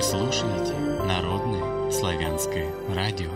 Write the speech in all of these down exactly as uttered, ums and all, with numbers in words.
слушаете Народное славянское радио.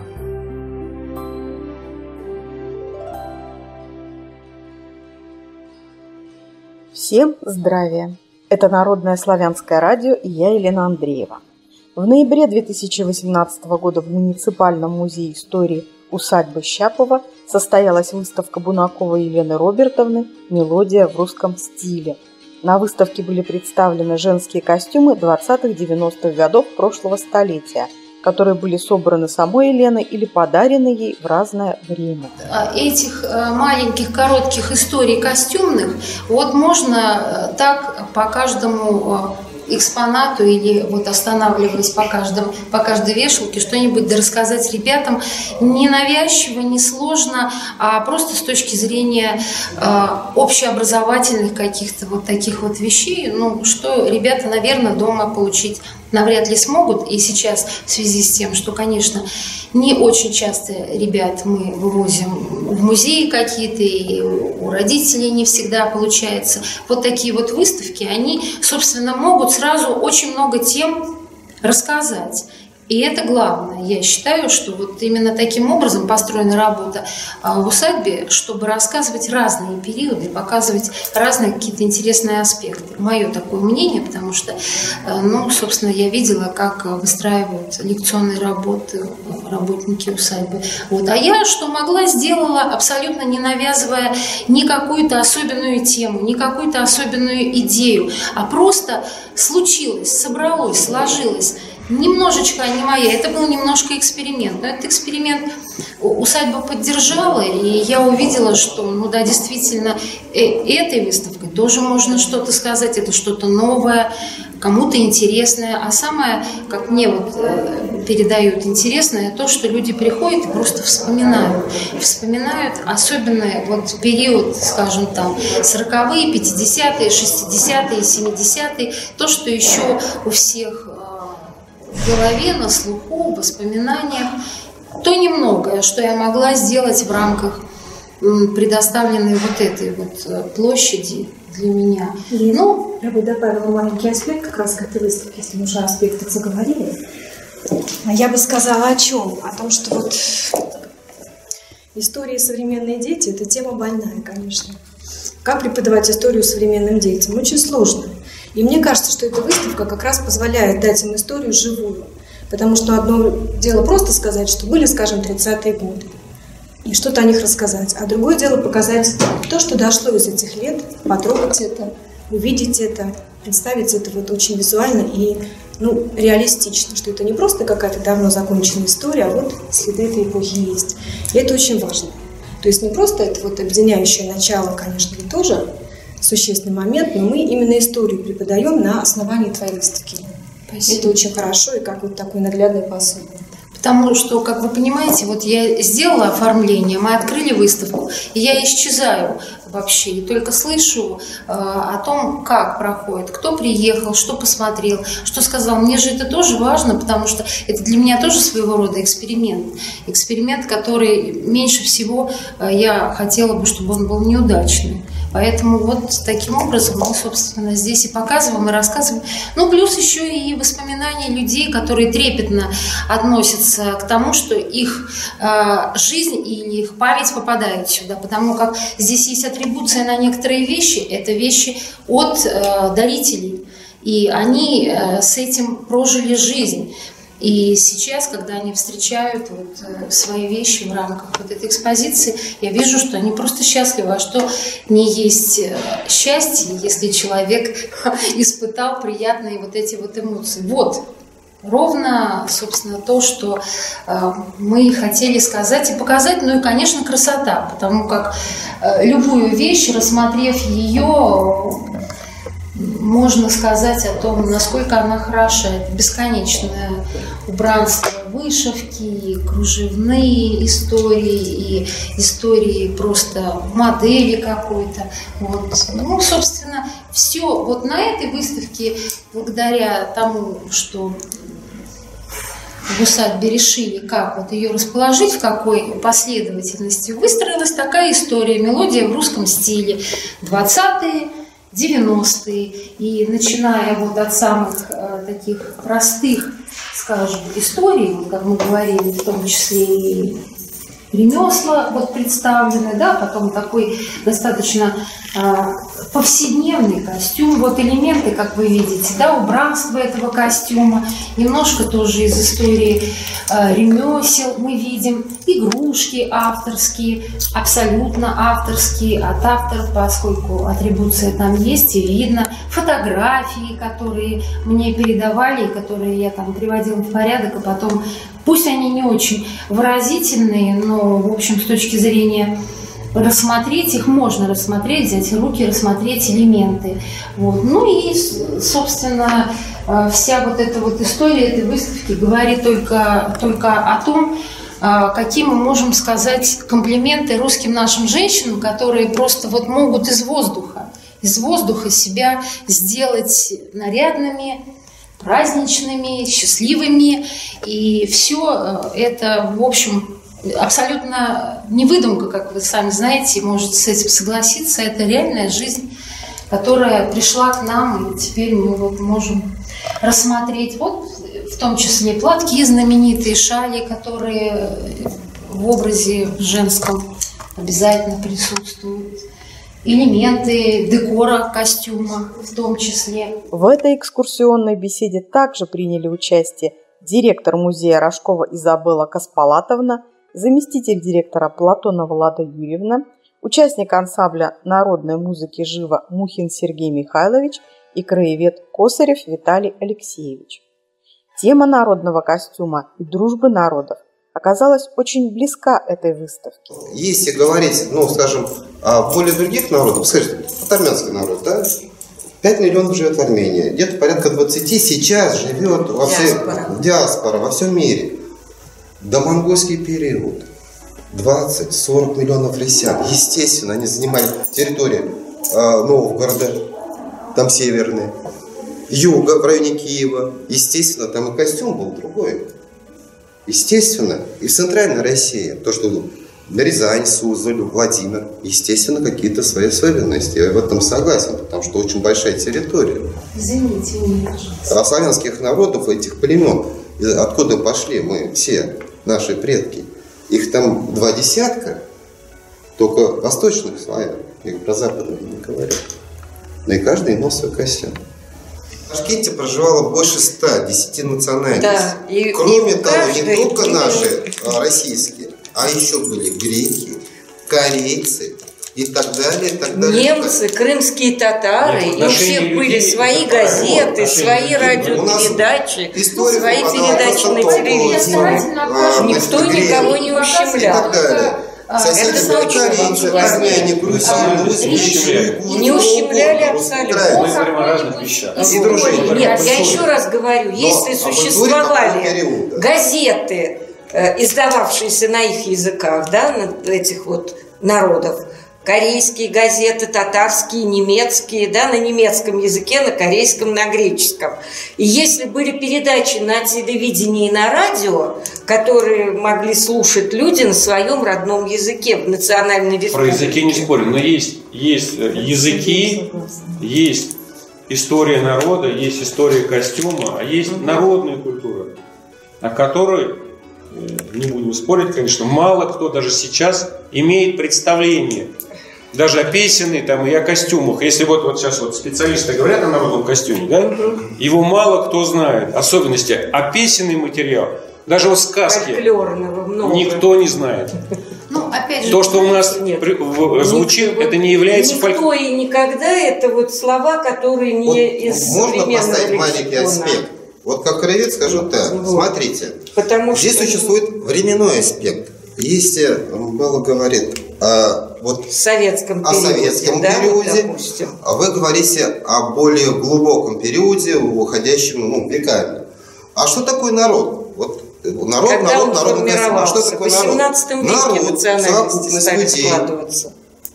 Всем здравия! Это Народное славянское радио и я, Елена Андреева. В ноябре две тысячи восемнадцатого года в Муниципальном музее истории усадьбы Щапова состоялась выставка Бунаковой Елены Робертовны «Мелодия в русском стиле». На выставке были представлены женские костюмы двадцатых-девяностых годов прошлого столетия, которые были собраны самой Еленой или подарены ей в разное время. Этих маленьких коротких историй костюмных вот можно так по каждому экспонату или вот останавливаясь по, каждому, по каждой вешалке что-нибудь да рассказать ребятам не навязчиво, не сложно, а просто с точки зрения э, общеобразовательных каких-то вот таких вот вещей, ну, что ребята, наверное, дома получить навряд ли смогут. И сейчас в связи с тем, что, конечно, не очень часто ребят мы вывозим в музеи какие-то, и у родителей не всегда получается. Вот такие вот выставки, они, собственно, могут сразу очень много тем рассказать. И это главное. Я считаю, что вот именно таким образом построена работа в усадьбе, чтобы рассказывать разные периоды, показывать разные какие-то интересные аспекты. Мое такое мнение, потому что, ну, собственно, я видела, как выстраивают лекционные работы работники усадьбы. Вот. А я, что могла, сделала, абсолютно не навязывая ни какую-то особенную тему, ни какую-то особенную идею, а просто случилось, собралось, сложилось. Немножечко не моя, это был немножко эксперимент. Но этот эксперимент усадьба поддержала, и я увидела, что, ну да, действительно, этой выставкой тоже можно что-то сказать, это что-то новое, кому-то интересное. А самое, как мне вот передают интересное, то, что люди приходят и просто вспоминают. Вспоминают особенно вот период, скажем там, сороковые, пятидесятые, шестидесятые, семидесятые, то, что еще у всех в голове, на слуху, в воспоминаниях, то немногое, что я могла сделать в рамках предоставленной вот этой вот площади для меня. И, ну, я бы добавила маленький аспект как раз к этой выставке, если мы уже о аспектах заговорили. Я бы сказала о чем? О том, что вот история современные дети – это тема больная, конечно. Как преподавать историю современным детям? Очень сложно. И мне кажется, что эта выставка как раз позволяет дать им историю живую. Потому что одно дело просто сказать, что были, скажем, тридцатые годы, и что-то о них рассказать. А другое дело показать то, что дошло из этих лет, потрогать это, увидеть это, представить это вот очень визуально и, ну, реалистично, что это не просто какая-то давно законченная история, а вот следы этой эпохи есть. И это очень важно. То есть не просто это вот объединяющее начало, конечно, и тоже существенный момент, но мы именно историю преподаем на основании твоей выставки. Спасибо. Это очень хорошо и как вот такой наглядный посыл. Потому что, как вы понимаете, вот я сделала оформление, мы открыли выставку, и я исчезаю вообще, и только слышу э, о том, как проходит, кто приехал, что посмотрел, что сказал. Мне же это тоже важно, потому что это для меня тоже своего рода эксперимент. Эксперимент, который меньше всего э, я хотела бы, чтобы он был неудачным. Поэтому вот таким образом мы, собственно, здесь и показываем, и рассказываем. Ну, плюс еще и воспоминания людей, которые трепетно относятся к тому, что их э, жизнь или их память попадает сюда. Потому как здесь есть атрибуция на некоторые вещи. Это вещи от э, дарителей. И они э, с этим прожили жизнь. И сейчас, когда они встречают вот свои вещи в рамках вот этой экспозиции, я вижу, что они просто счастливы. А что не есть счастье, если человек испытал приятные вот эти вот эмоции? Вот, ровно, собственно, то, что э, мы хотели сказать и показать. Ну и, конечно, красота, потому как э, любую вещь, рассмотрев ее, можно сказать о том, насколько она хороша. Это бесконечное убранство вышивки, кружевные истории, и истории просто модели какой-то. Вот. Ну, собственно, все вот на этой выставке, благодаря тому, что в усадьбе решили, как вот ее расположить, в какой последовательности, выстроилась такая история, мелодия в русском стиле, двадцатые, девяностые, и начиная вот от самых э, таких простых скажем, истории, вот как мы говорили, в том числе и ремесла вот представлены, да, потом такой достаточно э, повседневный костюм, вот элементы, как вы видите, да, убранство этого костюма, немножко тоже из истории э, ремесел мы видим, игрушки авторские, абсолютно авторские от авторов, поскольку атрибуция там есть и видно, фотографии, которые мне передавали, которые я там приводила в порядок, и потом, пусть они не очень выразительные, но, в общем, с точки зрения рассмотреть их можно рассмотреть, взять в руки, рассмотреть элементы. Вот. Ну и, собственно, вся вот эта вот история этой выставки говорит только, только о том, какие мы можем сказать комплименты русским нашим женщинам, которые просто вот могут из воздуха, из воздуха себя сделать нарядными, праздничными, счастливыми. И все это, в общем, абсолютно не выдумка, как вы сами знаете, можете с этим согласиться. Это реальная жизнь, которая пришла к нам, и теперь мы вот можем рассмотреть вот в том числе платки знаменитые, шали, которые в образе женском обязательно присутствуют, элементы декора костюма в том числе. В этой экскурсионной беседе также приняли участие директор музея Рожкова Изабелла Каспалатовна, заместитель директора Платонова Лада Юрьевна, участник ансамбля народной музыки «Живо» Мухин Сергей Михайлович и краевед Косарев Виталий Алексеевич. Тема народного костюма и дружбы народов оказалась очень близка этой выставке. Если говорить, ну, скажем, о более других народов, скажите, вот армянский народ, да? пять миллионов живет в Армении, где-то порядка двадцати сейчас живет во всей диаспора, во всем мире. Домонгольский период, двадцать-сорок миллионов россиян, естественно, они занимали территорию э, Новгорода, там северные, юга, в районе Киева, естественно, там и костюм был другой. Естественно, и в центральной России, то, что Рязань, Суздаль, Владимир, естественно, какие-то свои особенности. Я в этом согласен, потому что очень большая территория. Извините меня, а славянских народов, этих племен, откуда пошли мы все, наши предки, их там два десятка, только восточных славян, их про западных не говорят. Но и каждый имел свой костюм. В Ташкенте проживало больше ста десяти национальностей. Да, и, Кроме и того, каждый, не только и... наши а, российские, а еще были греки, корейцы и так далее, и так далее. Немцы, крымские татары, Нет, и у всех были свои газеты, свои радиопередачи, свои передачи на телевидении. Никто никого не ущемлял. Соседи были армяне, грузины, не ущемляли абсолютно. Мы говорим о разных вещах. И дружили. Нет, я еще раз говорю, если существовали газеты, издававшиеся на их языках, да, на этих вот народов, корейские газеты, татарские, немецкие, да, на немецком языке, на корейском, на греческом. И если были передачи на телевидении и на радио, которые могли слушать люди на своем родном языке в национальной республике. Про языки не спорим, но есть, есть языки, есть история народа, есть история костюма, а есть народная культура, о которой, не будем спорить, конечно, мало кто даже сейчас имеет представление. Даже о песенной там, и о костюмах. Если вот, вот сейчас вот специалисты говорят о народном костюме, да, его мало кто знает. Особенности, а песенный материал, даже вот сказки никто не знает. Ну, опять же, то, что у нас нет, при, в, звучит, никто, это не является фольклором. Никто и никогда это вот слова, которые не вот из можно поставить маленький аспект. Вот как краевед скажу так, вот. Смотрите, Потому здесь что... существует временной аспект. Если Белла говорит о, вот, советском о периоде, советском да, периоде, допустим. А вы говорите о более глубоком периоде, уходящем, ну, веками. А что такое народ? Вот народ, Когда народ, он народ, формировался? а что такое в восемнадцатом веке народ? национальности стали людей, складываться.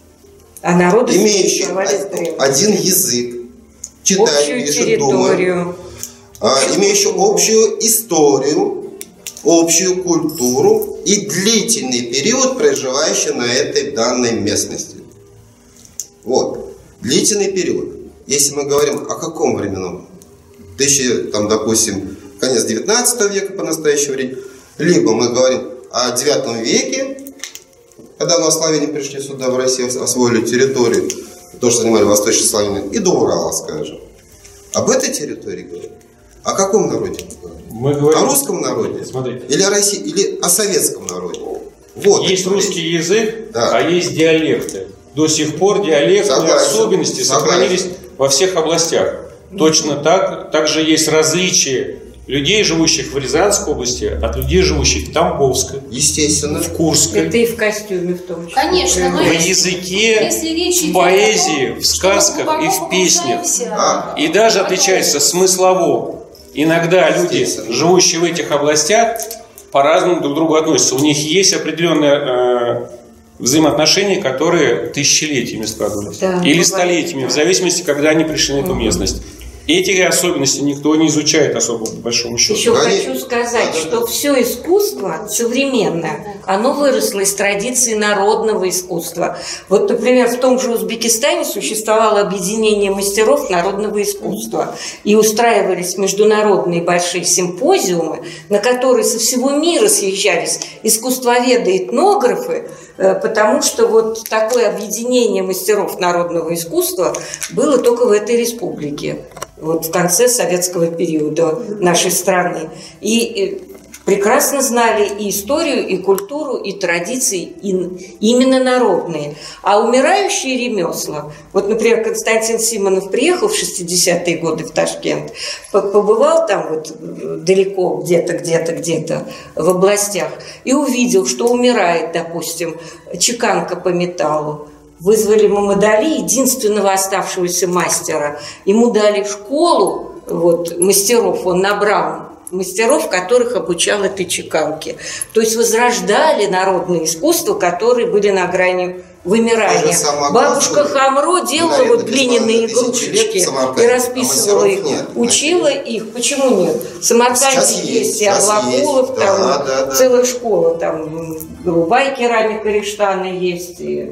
А народы имеющий один язык, читать, общую пишет, территорию, думает, а, имеющий общую историю, общую культуру и длительный период, проживающий на этой данной местности. Вот. Длительный период. Если мы говорим о каком временном? Тысячи, там, допустим, конец девятнадцатого века по настоящее время, либо мы говорим о девятом веке, когда у нас славяне пришли сюда, в Россию, освоили территорию, тоже занимали восточные славяне, и до Урала, скажем. Об этой территории говорим. О каком народе мы говорим? Мы говорим о русском народе? Смотрите. Или о России, или о советском народе? Вот, есть русский язык, да. А есть диалекты. До сих пор диалектные Согласен. особенности Согласен. сохранились во всех областях. Точно так, также есть различия людей, живущих в Рязанской области, от людей, живущих в Тамбовской, естественно, в Курской. Это и в костюме в том числе. Конечно, но в если, языке, если речь идет в поэзии, о том, в сказках и в песнях. А. И даже отличается смыслово. Иногда люди, живущие в этих областях, по-разному друг к другу относятся. У них есть определенные э, взаимоотношения, которые тысячелетиями складывались. Да, или бывает. столетиями, в зависимости, когда они пришли на эту местность. Эти особенности никто не изучает особо, по большому счету. Еще Они... хочу сказать, да, что да. все искусство современное, оно выросло из традиции народного искусства. Вот, например, в том же Узбекистане существовало объединение мастеров народного искусства. И устраивались международные большие симпозиумы, на которые со всего мира съезжались искусствоведы, этнографы, потому что вот такое объединение мастеров народного искусства было только в этой республике. Вот в конце советского периода нашей страны. И прекрасно знали и историю, и культуру, и традиции, и именно народные. А умирающие ремесла, вот, например, Константин Симонов приехал в шестидесятые годы в Ташкент, побывал там вот далеко, где-то, где-то, где-то в областях, и увидел, что умирает, допустим, чеканка по металлу. Вызвали Мамадали, единственного оставшегося мастера. Ему дали школу вот, мастеров, он набрал мастеров, которых обучал этой чеканке. То есть возрождали народное искусство, которые были на грани вымирания. Бабушка Хамро делала вот глиняные игрушечки и расписывала а их, нет, учила их. Почему нет? В Самарканде есть, есть и Аблакулов, есть. там Да, да, да. целая школа, там голубая керамика Риштана есть, и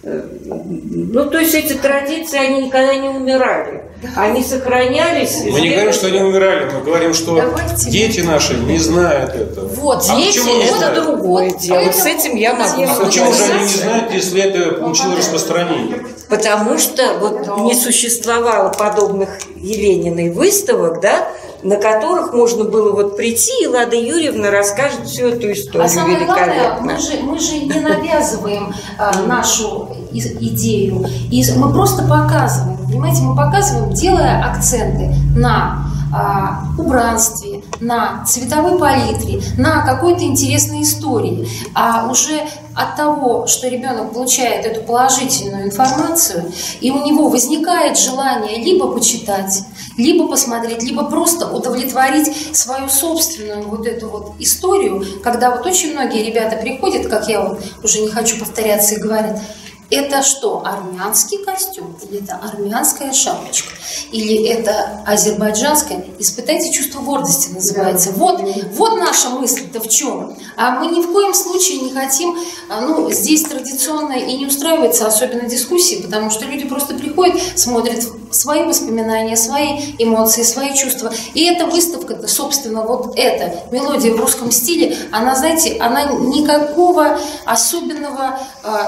ну, то есть эти традиции, они никогда не умирали. Они сохранялись. Мы не говорим, что они умирали, мы говорим, что Давайте дети мы... наши не знают этого. Вот, а дети, это другое вот, дело. Вот с этим я могу. А почему же они не знают, если это получило распространение? Потому что вот не существовало подобных Елениной выставок, да, на которых можно было вот прийти, и Лада Юрьевна расскажет всю эту историю. А самое главное, мы же, мы же не навязываем а, нашу идею, и мы просто показываем, понимаете, мы показываем, делая акценты на а, убранстве, на цветовой палитре, на какой-то интересной истории. А уже от того, что ребенок получает эту положительную информацию, и у него возникает желание либо почитать, либо посмотреть, либо просто удовлетворить свою собственную вот эту вот историю, когда вот очень многие ребята приходят, как я вот уже не хочу повторяться, и говорят: это что, армянский костюм? Или это армянская шапочка? Или это азербайджанская? Испытайте чувство гордости, называется. Вот, вот наша мысль-то в чем. А мы ни в коем случае не хотим, ну, здесь традиционно и не устраивается особенно дискуссии, потому что люди просто приходят, смотрят свои воспоминания, свои эмоции, свои чувства. И эта выставка, собственно, вот эта мелодия в русском стиле, она, знаете, она никакого особенного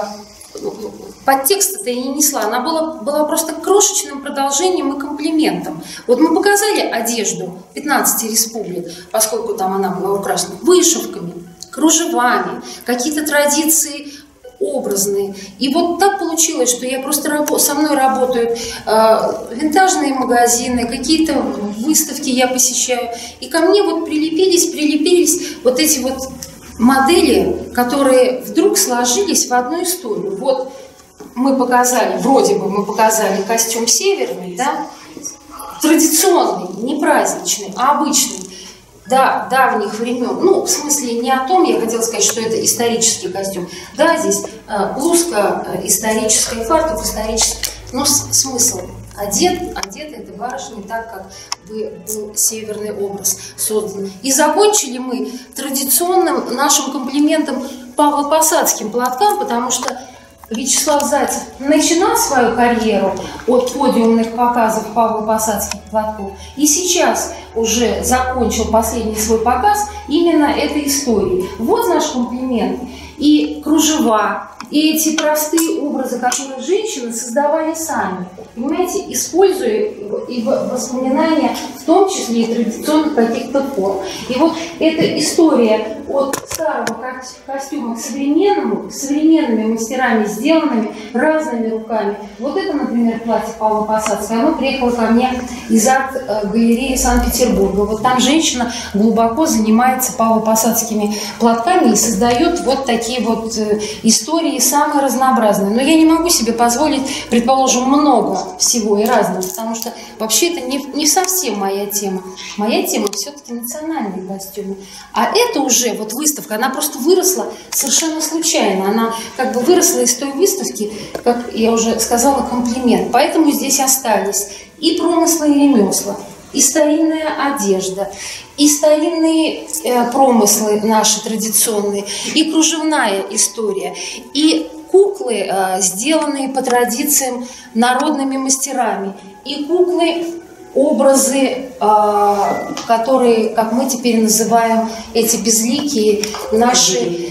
подтекста-то и не несла. Она была, была просто крошечным продолжением и комплиментом. Вот мы показали одежду пятнадцати республик, поскольку там она была украшена вышивками, кружевами, какие-то традиции образные. И вот так получилось, что я просто раб- со мной работают э, винтажные магазины, какие-то выставки я посещаю. И ко мне вот прилепились, прилепились вот эти вот модели, которые вдруг сложились в одну историю. Вот мы показали, вроде бы мы показали костюм северный, да, традиционный, не праздничный, а обычный, да, давних времен. Ну, в смысле, не о том, я хотела сказать, что это исторический костюм. Да, здесь э, блузка э, историческая, фартук исторический, но с- смысл одет, одет этой барышни так, как бы был северный образ создан. И закончили мы традиционным нашим комплиментом Павло-Посадским платкам, потому что Вячеслав Зайцев начинал свою карьеру от подиумных показов Павло-Посадских платков, и сейчас уже закончил последний свой показ именно этой истории. Вот наш комплимент. И кружева, и эти простые образы, которые женщины создавали сами, понимаете, используя и воспоминания, в том числе и традиционных каких-то форм. И вот эта история от старого костюма к современному, современными мастерами, сделанными разными руками. Вот это, например, платье Павла Посадской, оно приехало ко мне из арт-галереи Санкт-Петербурга. Вот там женщина глубоко занимается павлопосадскими платками и создает вот такие вот истории самые разнообразные. Но я не могу себе позволить, предположим, много всего и разного, потому что вообще это не, не совсем моя тема. Моя тема все-таки национальные костюмы. А это уже вот выставка, она просто выросла совершенно случайно. Она как бы выросла из той выставки, как я уже сказала, комплимент. Поэтому здесь остались и промыслы, и ремесла, и старинная одежда, и старинные э, промыслы наши традиционные, и кружевная история, и куклы, э, сделанные по традициям народными мастерами, и куклы, образы, э, которые, как мы теперь называем, эти безликие наши...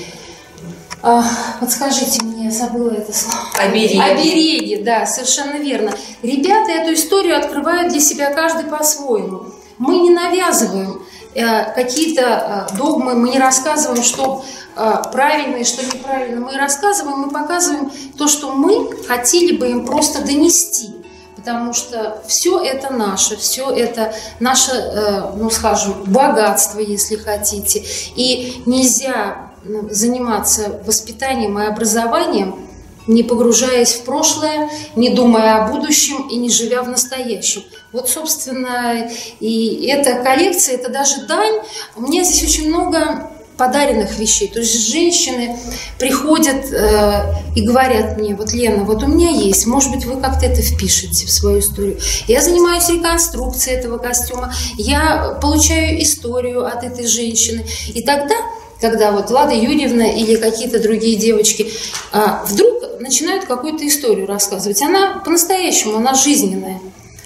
Э, подскажите мне, я забыла это слово. Обереги. Обереги, да, совершенно верно. Ребята эту историю открывают для себя каждый по-своему. Мы не навязываем э, какие-то э, догмы, мы не рассказываем, что э, правильно и что неправильно. Мы рассказываем, мы показываем то, что мы хотели бы им просто донести. Потому что все это наше, все это наше, э, ну скажем, богатство, если хотите. И нельзя заниматься воспитанием и образованием, не погружаясь в прошлое, не думая о будущем и не живя в настоящем. Вот, собственно, и эта коллекция, это даже дань. У меня здесь очень много подаренных вещей. То есть женщины приходят э, и говорят мне: вот, Лена, вот у меня есть, может быть, вы как-то это впишете в свою историю. Я занимаюсь реконструкцией этого костюма, я получаю историю от этой женщины. И тогда, когда вот Лада Юрьевна или какие-то другие девочки а, вдруг начинают какую-то историю рассказывать, она по-настоящему, она жизненная.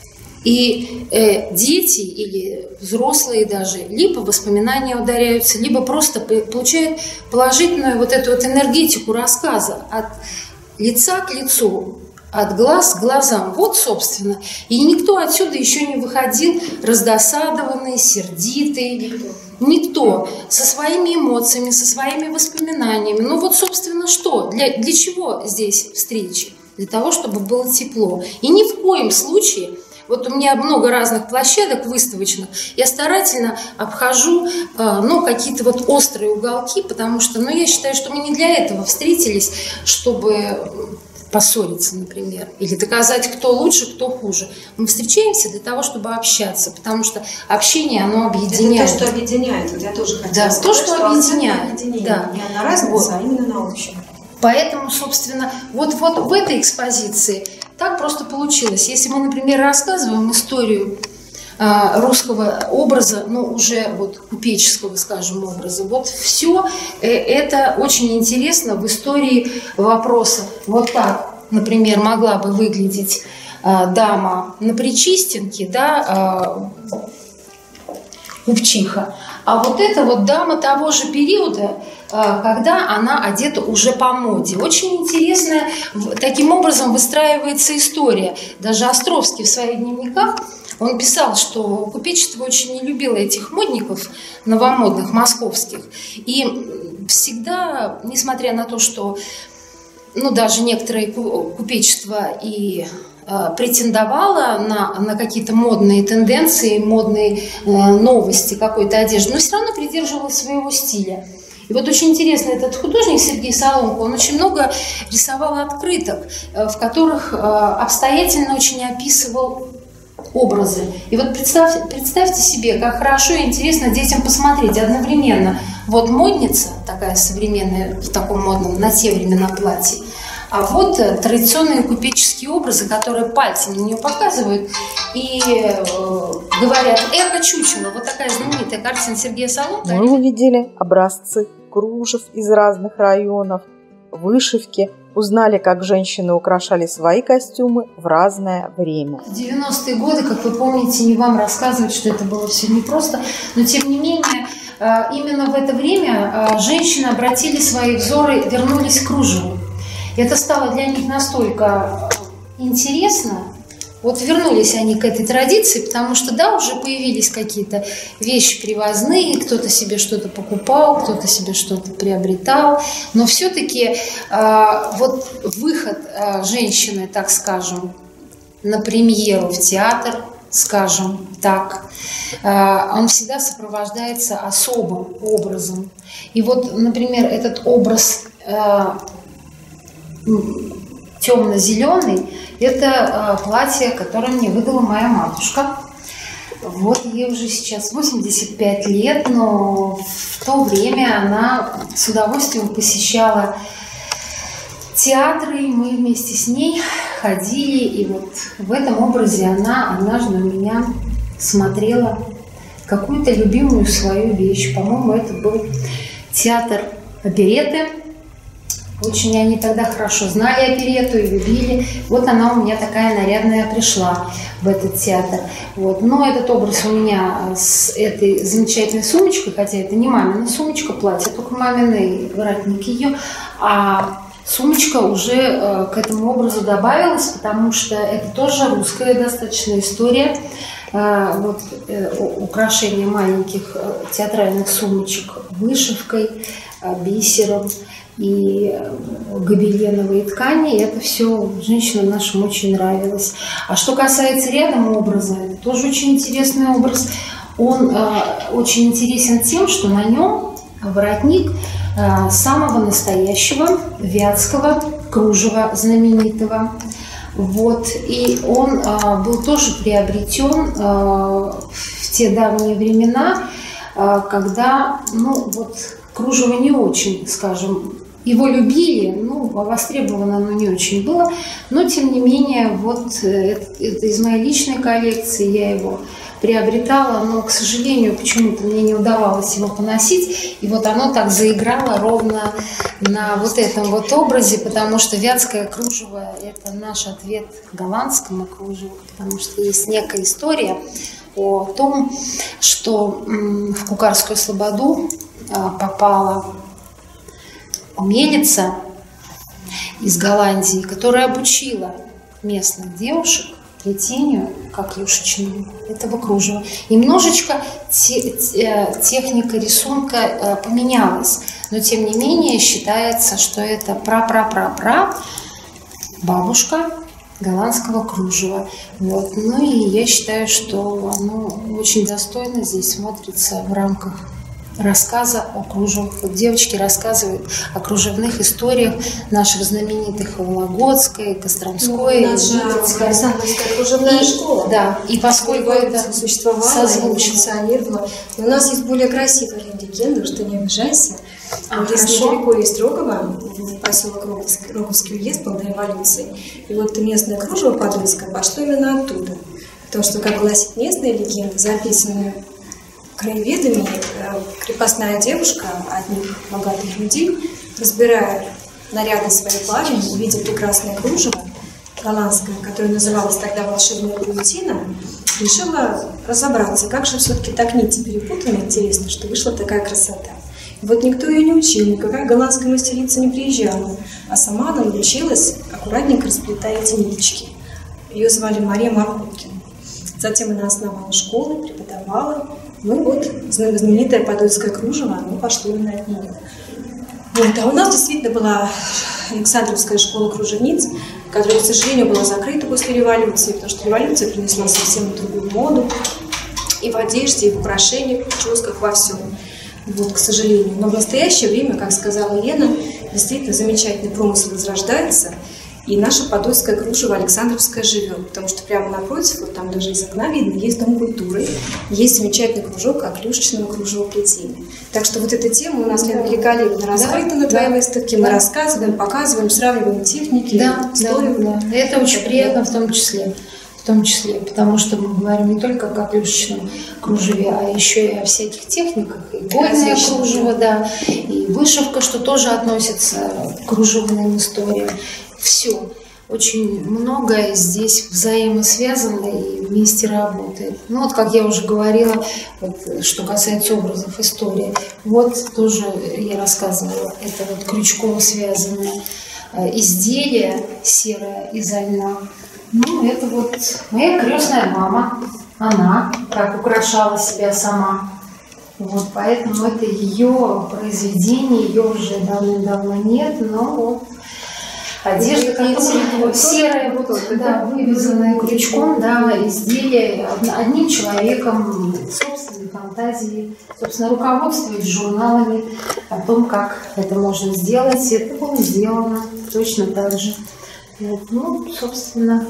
И э, дети или взрослые даже либо воспоминания ударяются, либо просто получают положительную вот эту вот энергетику рассказа от лица к лицу, от глаз к глазам. Вот, собственно. И никто отсюда еще не выходил раздосадованный, сердитый. Никто. Со своими эмоциями, со своими воспоминаниями. Ну вот, собственно, что? Для, для чего здесь встречи? Для того, чтобы было тепло. И ни в коем случае... Вот у меня много разных площадок выставочных, я старательно обхожу ну, какие-то вот острые уголки, потому что ну, я считаю, что мы не для этого встретились, чтобы поссориться, например, или доказать, кто лучше, кто хуже. Мы встречаемся для того, чтобы общаться, потому что общение, оно объединяет. Это то, что объединяет. Вот я тоже хотела да, сказать, то, что, что объединяет. Да. Не на разница, вот. А именно на общем. Поэтому, собственно, вот, вот в этой экспозиции так просто получилось. Если мы, например, рассказываем историю э, русского образа, ну, уже вот купеческого, скажем, образа, вот все э, это очень интересно в истории вопроса. Вот так, например, могла бы выглядеть э, дама на Причистенке, да, э, купчиха. А вот эта вот дама того же периода, когда она одета уже по моде. Очень интересная, таким образом выстраивается история. Даже Островский в своих дневниках, он писал, что купечество очень не любило этих модников новомодных, московских. И всегда, несмотря на то, что ну, даже некоторые купечества и претендовала на, на какие-то модные тенденции, модные э, новости какой-то одежды, но все равно придерживалась своего стиля. И вот очень интересно, этот художник Сергей Соломко, он очень много рисовал открыток, э, в которых э, обстоятельно очень описывал образы. И вот представьте, представьте себе, как хорошо и интересно детям посмотреть одновременно. Вот модница, такая современная, в таком модном, на те времена платье, а вот традиционные купеческие образы, которые пальцем на нее показывают и э, говорят: «Эхо чучело». Вот такая знаменитая картина Сергея Соломко. Мы увидели образцы кружев из разных районов, вышивки, узнали, как женщины украшали свои костюмы в разное время. В девяностые годы, как вы помните, не вам рассказывать, что это было все непросто, но тем не менее, именно в это время женщины обратили свои взоры, вернулись к кружеву. Это стало для них настолько интересно. Вот вернулись они к этой традиции, потому что, да, уже появились какие-то вещи привозные, кто-то себе что-то покупал, кто-то себе что-то приобретал, но все-таки э, вот выход э, женщины, так скажем, на премьеру в театр, скажем так, э, он всегда сопровождается особым образом. И вот, например, этот образ э, темно-зеленый, это э, платье, которое мне выдала моя матушка. Вот ей уже сейчас восемьдесят пять лет, но в то время она с удовольствием посещала театры, и мы вместе с ней ходили, и вот в этом образе она однажды на меня смотрела какую-то любимую свою вещь. По-моему, это был театр оперетты. Очень они тогда хорошо знали оперетту и любили. Вот она у меня такая нарядная пришла в этот театр. Вот. Но этот образ у меня с этой замечательной сумочкой, хотя это не мамина сумочка, платье, только маминый воротник ее, а сумочка уже э, к этому образу добавилась, потому что это тоже русская достаточно история. Э, вот, э, украшение маленьких э, театральных сумочек вышивкой, э, бисером и гобеленовые ткани, это все женщинам нашим очень нравилось. А что касается рядом образа, это тоже очень интересный образ. Он э, очень интересен тем, что на нем воротник э, самого настоящего вятского кружева знаменитого. Вот. И он э, был тоже приобретен э, в те давние времена, э, когда, ну, вот, кружево не очень, скажем, его любили, ну, востребовано оно не очень было, но, тем не менее, вот это, это из моей личной коллекции, я его приобретала, но, к сожалению, почему-то мне не удавалось его поносить, и вот оно так заиграло ровно на вот этом вот образе, потому что вятское кружево – это наш ответ голландскому кружеву, потому что есть некая история о том, что в Кукарскую слободу попала умелица из Голландии, которая обучила местных девушек плетению коклюшечному этого кружева. Немножечко те, те, техника рисунка поменялась, но тем не менее считается, что это пра-пра-пра-пра бабушка голландского кружева. Вот. Ну и я считаю, что оно очень достойно здесь смотрится в рамках рассказа о кружевах. Вот девочки рассказывают о кружевных историях наших знаменитых Вологодской, Костромской, ну, наша Александровская кружевная и, школа. Да, и поскольку это существовало, функционировало. Но у нас есть более красивая легенда, что не обижайся. А, здесь недалеко есть Рогово, поселок Роговский, Роговский уезд был до революции. И вот местное кружево подольское пошло именно оттуда. Потому что, как гласит местная легенда, записанная краеведами, крепостная девушка одних богатых людей, разбирая наряды своей парни, увидя прекрасное кружево голландское, которое называлось тогда волшебная паутина, решила разобраться, как же все-таки так нити перепутаны, интересно, что вышла такая красота. И вот никто ее не учил, никакая голландская мастерица не приезжала, а сама она научилась аккуратненько расплетая эти ниточки. Ее звали Мария Маркуткина. Затем она основала школу, преподавала. Ну вот, знаменитое подольское кружево, оно пошло именно от нее. Вот, а у нас действительно была Александровская школа кружевниц, которая, к сожалению, была закрыта после революции, потому что революция принесла совсем другую моду и в одежде, и в украшениях, в прическах, во всем. Вот, к сожалению. Но в настоящее время, как сказала Лена, действительно замечательный промысел возрождается. И наша подольская кружево Александровская живет, потому что прямо напротив, вот там даже из окна видно, есть Дом культуры, есть замечательный кружок коклюшечного кружевоплетения. Так что вот эта тема у нас великолепно раскрыта на твоей выставке. Мы рассказываем, показываем, сравниваем техники, да, историю. Да, да. Это очень приятно в том числе. в том числе, потому что мы говорим не только о коклюшечном кружеве, а еще и о всяких техниках, и гольное кружево, да, и вышивка, что тоже относится к кружевным историям. Все. Очень многое здесь взаимосвязано и вместе работает. Ну вот, как я уже говорила, вот, что касается образов истории, вот тоже я рассказывала, это вот крючком связанное изделие серое из льна. Ну, это вот моя крестная мама, она так украшала себя сама. Вот, поэтому это ее произведение, ее уже давно-давно нет, но вот одежда какая-то серая, вот, да, вывязанная крючком, да, изделие одним человеком, собственной фантазией, собственно, руководствуясь журналами о том, как это можно сделать. Это было сделано точно так же. Вот, ну, собственно.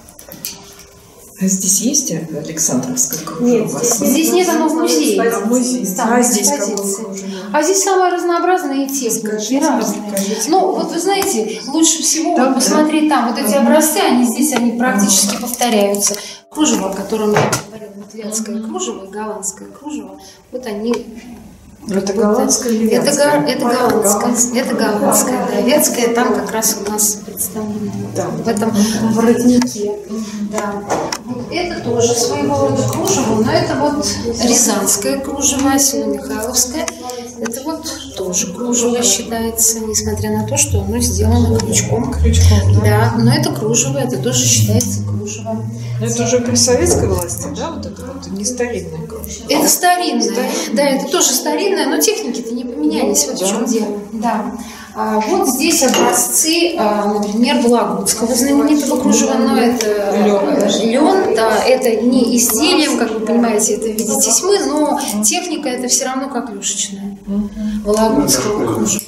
А здесь есть Александровская кружево? Нет, здесь, здесь нет, оно в музее. А, музей. Там, а здесь А здесь самые разнообразные техники, разные. Ну, вот вы знаете, лучше всего там, посмотреть да. там, вот эти образцы, они здесь, они практически повторяются. Кружево, о котором я говорила, вот вятское кружево и голландское кружево, вот они... Это голландское или это, вятское? Это голландское, это голландское, да. Вятское там как раз у нас представлено да. в этом воротнике. Да. Вот это тоже своего рода кружево, но это вот рязанское кружево, село Михайловское. Это вот тоже кружево считается, несмотря на то, что оно сделано крючком. Крючком, да. Да, но это кружево, это тоже считается кружевом. Но это уже при советской власти, да, вот это вот не старинное кружево? Это старинное, старинное. Да, это тоже старинное, но техники-то не поменялись, вот да. в чем дело. Да. А вот здесь образцы, например, Вологодского знаменитого кружева, но это лен, да, это не изделием, как вы понимаете, это в виде тесьмы, но техника это все равно коклюшечная. Вологодского кружева.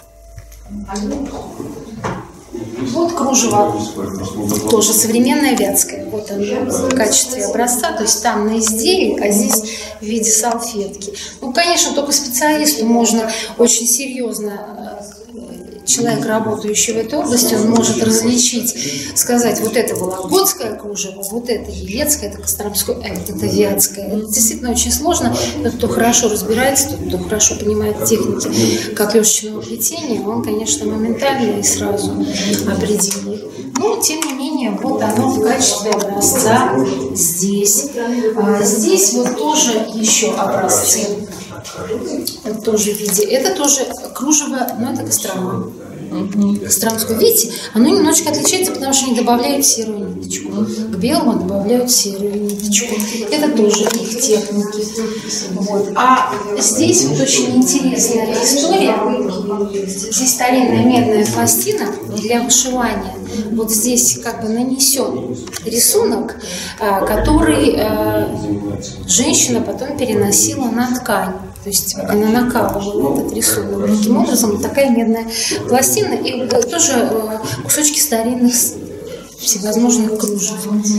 Вот кружево, тоже современное вятское, вот оно в качестве образца, то есть там на изделии, а здесь в виде салфетки. Ну, конечно, только специалисту можно очень серьезно, человек, работающий в этой области, он может различить, сказать, вот это вологодское кружево, вот это елецкое, это костромское, а вот это вятское. Это действительно очень сложно. Тот, кто хорошо разбирается, тот, кто хорошо понимает техники коклюшечного плетения, он, конечно, моментально и сразу определит. Но, тем не менее, вот оно в качестве образца здесь. А здесь вот тоже еще образцы. Это тоже в виде. Это тоже кружево, но это Кострома. Костромское. Видите, оно немножечко отличается, потому что они добавляют серую ниточку. К белому добавляют серую ниточку. Это тоже их техники. Вот. А здесь вот очень интересная история. Здесь старинная медная пластина для вышивания. Вот здесь как бы нанесен рисунок, который женщина потом переносила на ткань. То есть она накалывала этот рисунок. Таким образом, такая медная пластина и тоже кусочки старинных всевозможных кружев.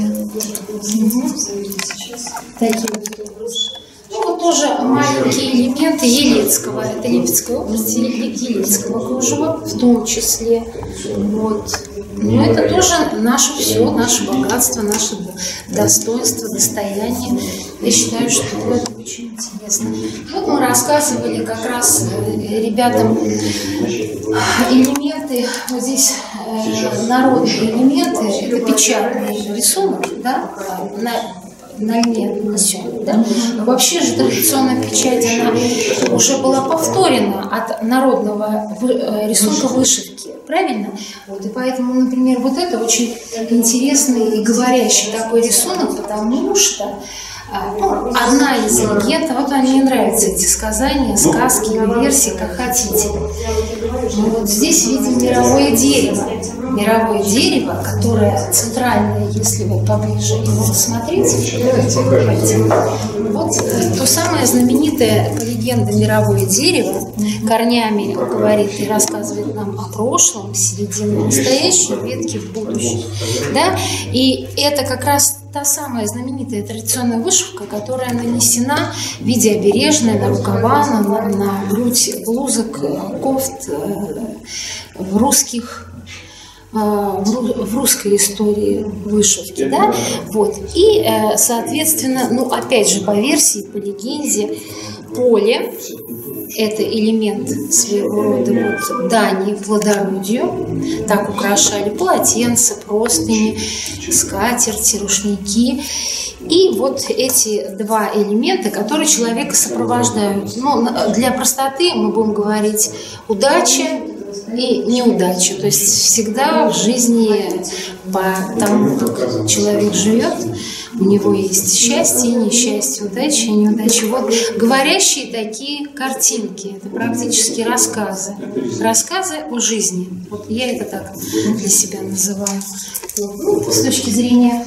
Такие вот. Ну, вот тоже маленькие элементы елецкого, это Липецкая область, елецкого кружева в том числе. Вот. Но это тоже наше все, наше богатство, наше достоинство, достояние. Я считаю, что это очень интересно. Вот мы рассказывали как раз ребятам элементы, вот здесь народные элементы, это печатный рисунок, да, на на льне нанесен, да? Вообще же традиционная печать, она уже была повторена от народного рисунка вышивки, правильно? Вот, и поэтому, например, вот это очень интересный и говорящий такой рисунок, потому что ну, одна из легенд, вот мне нравятся эти сказания, сказки, версии, как хотите. Вот здесь видим мировое дерево. Мировое дерево, которое центральное, если вы поближе его посмотрите. Вот то самое знаменитое легенда «Мировое дерево» корнями говорит и рассказывает нам о прошлом, середине настоящей, ветке в будущем. Да? И это как раз та самая знаменитая традиционная вышивка, которая нанесена в виде обережной на рукава, на, на грудь блузок, кофт в русских в русской истории вышивки, да, вот, и, соответственно, ну, опять же, по версии, по легенде, поле – это элемент своего рода вот, дани плодородию, так украшали полотенца, простыни, скатерти, рушники, и вот эти два элемента, которые человека сопровождают, ну, для простоты мы будем говорить удача и неудачу. То есть всегда в жизни по тому, как человек живет, у него есть счастье и несчастье, удача и неудача. Вот говорящие такие картинки, это практически рассказы. Рассказы о жизни. Вот я это так для себя называю. Ну, с точки зрения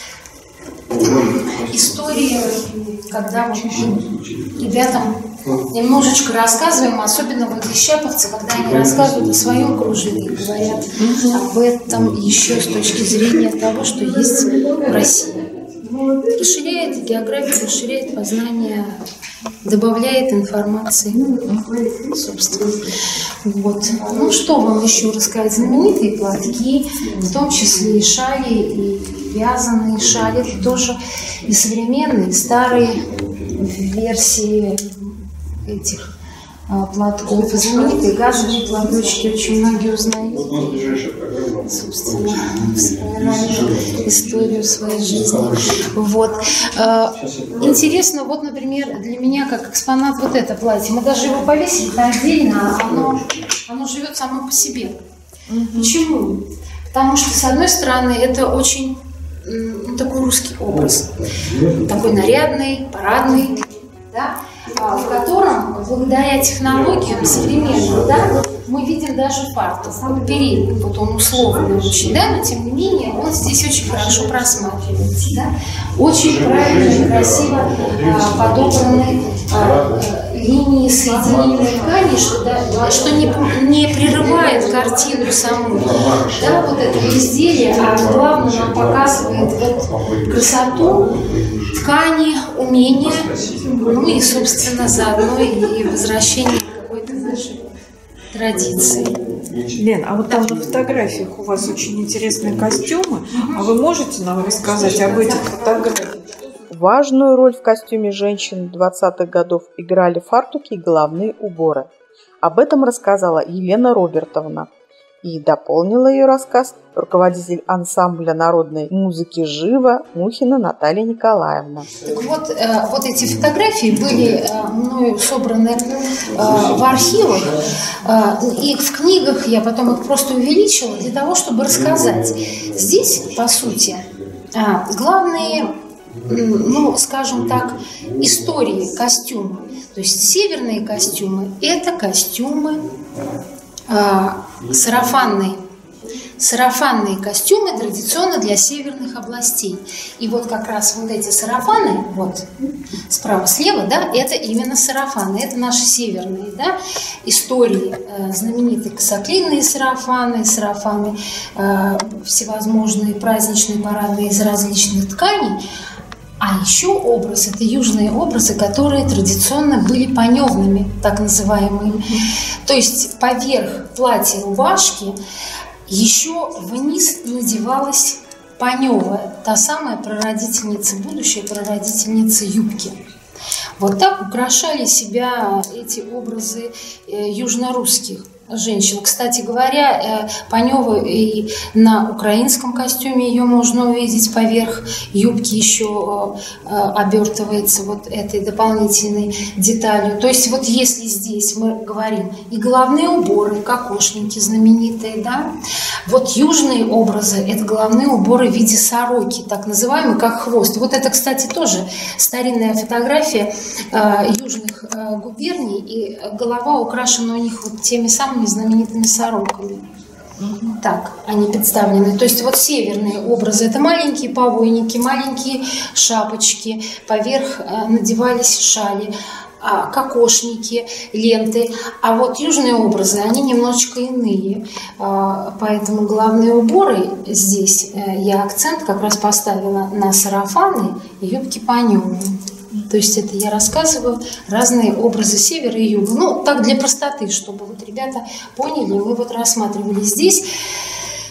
истории, когда мы ребятам немножечко рассказываем, особенно вот щаповцы, когда они рассказывают о своем кружеве, говорят об этом еще с точки зрения того, что есть в России. Расширяет географию, расширяет познание, добавляет информации, собственно. Вот. Ну, что вам еще рассказать? Знаменитые платки, в том числе и шали, и вязаные шали. Это тоже и современные, и старые версии этих а, платков. Знаменитые газовые платочки очень многие узнают. Собственно, вспоминали историю своей жизни. Вот. А, интересно, вот, например, для меня как экспонат вот это платье. Мы даже его повесили отдельно, а оно, оно живет само по себе. Mm-hmm. Почему? Потому что, с одной стороны, это очень ну, такой русский образ. Такой нарядный, парадный, да? В котором, благодаря технологиям современным, да, мы видим даже фартук, вот передник, вот он условный очень, да, но тем не менее он здесь очень хорошо просматривается, да, очень правильно и красиво а, подобраны а, линии соединения ткани, что, да, что не, не прерывает картину саму, да, вот это изделие, а главное нам показывает вот красоту ткани, умение, ну и, собственно, заодно и возвращение к какой-то нашей традиции. Лен, а вот там на фотографиях у вас очень интересные костюмы, а вы можете нам рассказать об этих фотографиях? Важную роль в костюме женщин двадцатых годов играли фартуки и головные уборы. Об этом рассказала Елена Робертовна. И дополнила ее рассказ руководитель ансамбля народной музыки «Живо» Мухина Наталья Николаевна. Так вот, э, вот эти фотографии были э, мною собраны э, в архивах, э, и в книгах я потом их просто увеличила для того, чтобы рассказать. Здесь, по сути, э, главные, ну, скажем так, истории костюма. То есть северные костюмы – это костюмы э, сарафанные. Сарафанные костюмы традиционно для северных областей. И вот как раз вот эти сарафаны, вот справа-слева, да, это именно сарафаны, это наши северные, да, истории, э, знаменитые косоклинные сарафаны, сарафаны э, всевозможные праздничные, парадные из различных тканей. А еще образ – это южные образы, которые традиционно были паневными, так называемыми. То есть поверх платья рубашки еще вниз надевалась паневая, та самая прародительница, будущая прародительница юбки. Вот так украшали себя эти образы южнорусских женщин. Кстати говоря, паневу и на украинском костюме ее можно увидеть поверх юбки, еще обертывается вот этой дополнительной деталью. То есть вот если здесь мы говорим и головные уборы, кокошники знаменитые, да, вот южные образы – это головные уборы в виде сороки, так называемые, как хвост. Вот это, кстати, тоже старинная фотография южных губерний, и голова украшена у них вот теми самыми знаменитыми сороками. Так они представлены. То есть вот северные образы – это маленькие повойники, маленькие шапочки, поверх надевались шали, кокошники, ленты. А вот южные образы, они немножечко иные. Поэтому главные уборы здесь я акцент как раз поставила на сарафаны и юбки паневые. То есть это я рассказываю разные образы севера и юга. Ну, так для простоты, чтобы вот ребята поняли, мы вот рассматривали здесь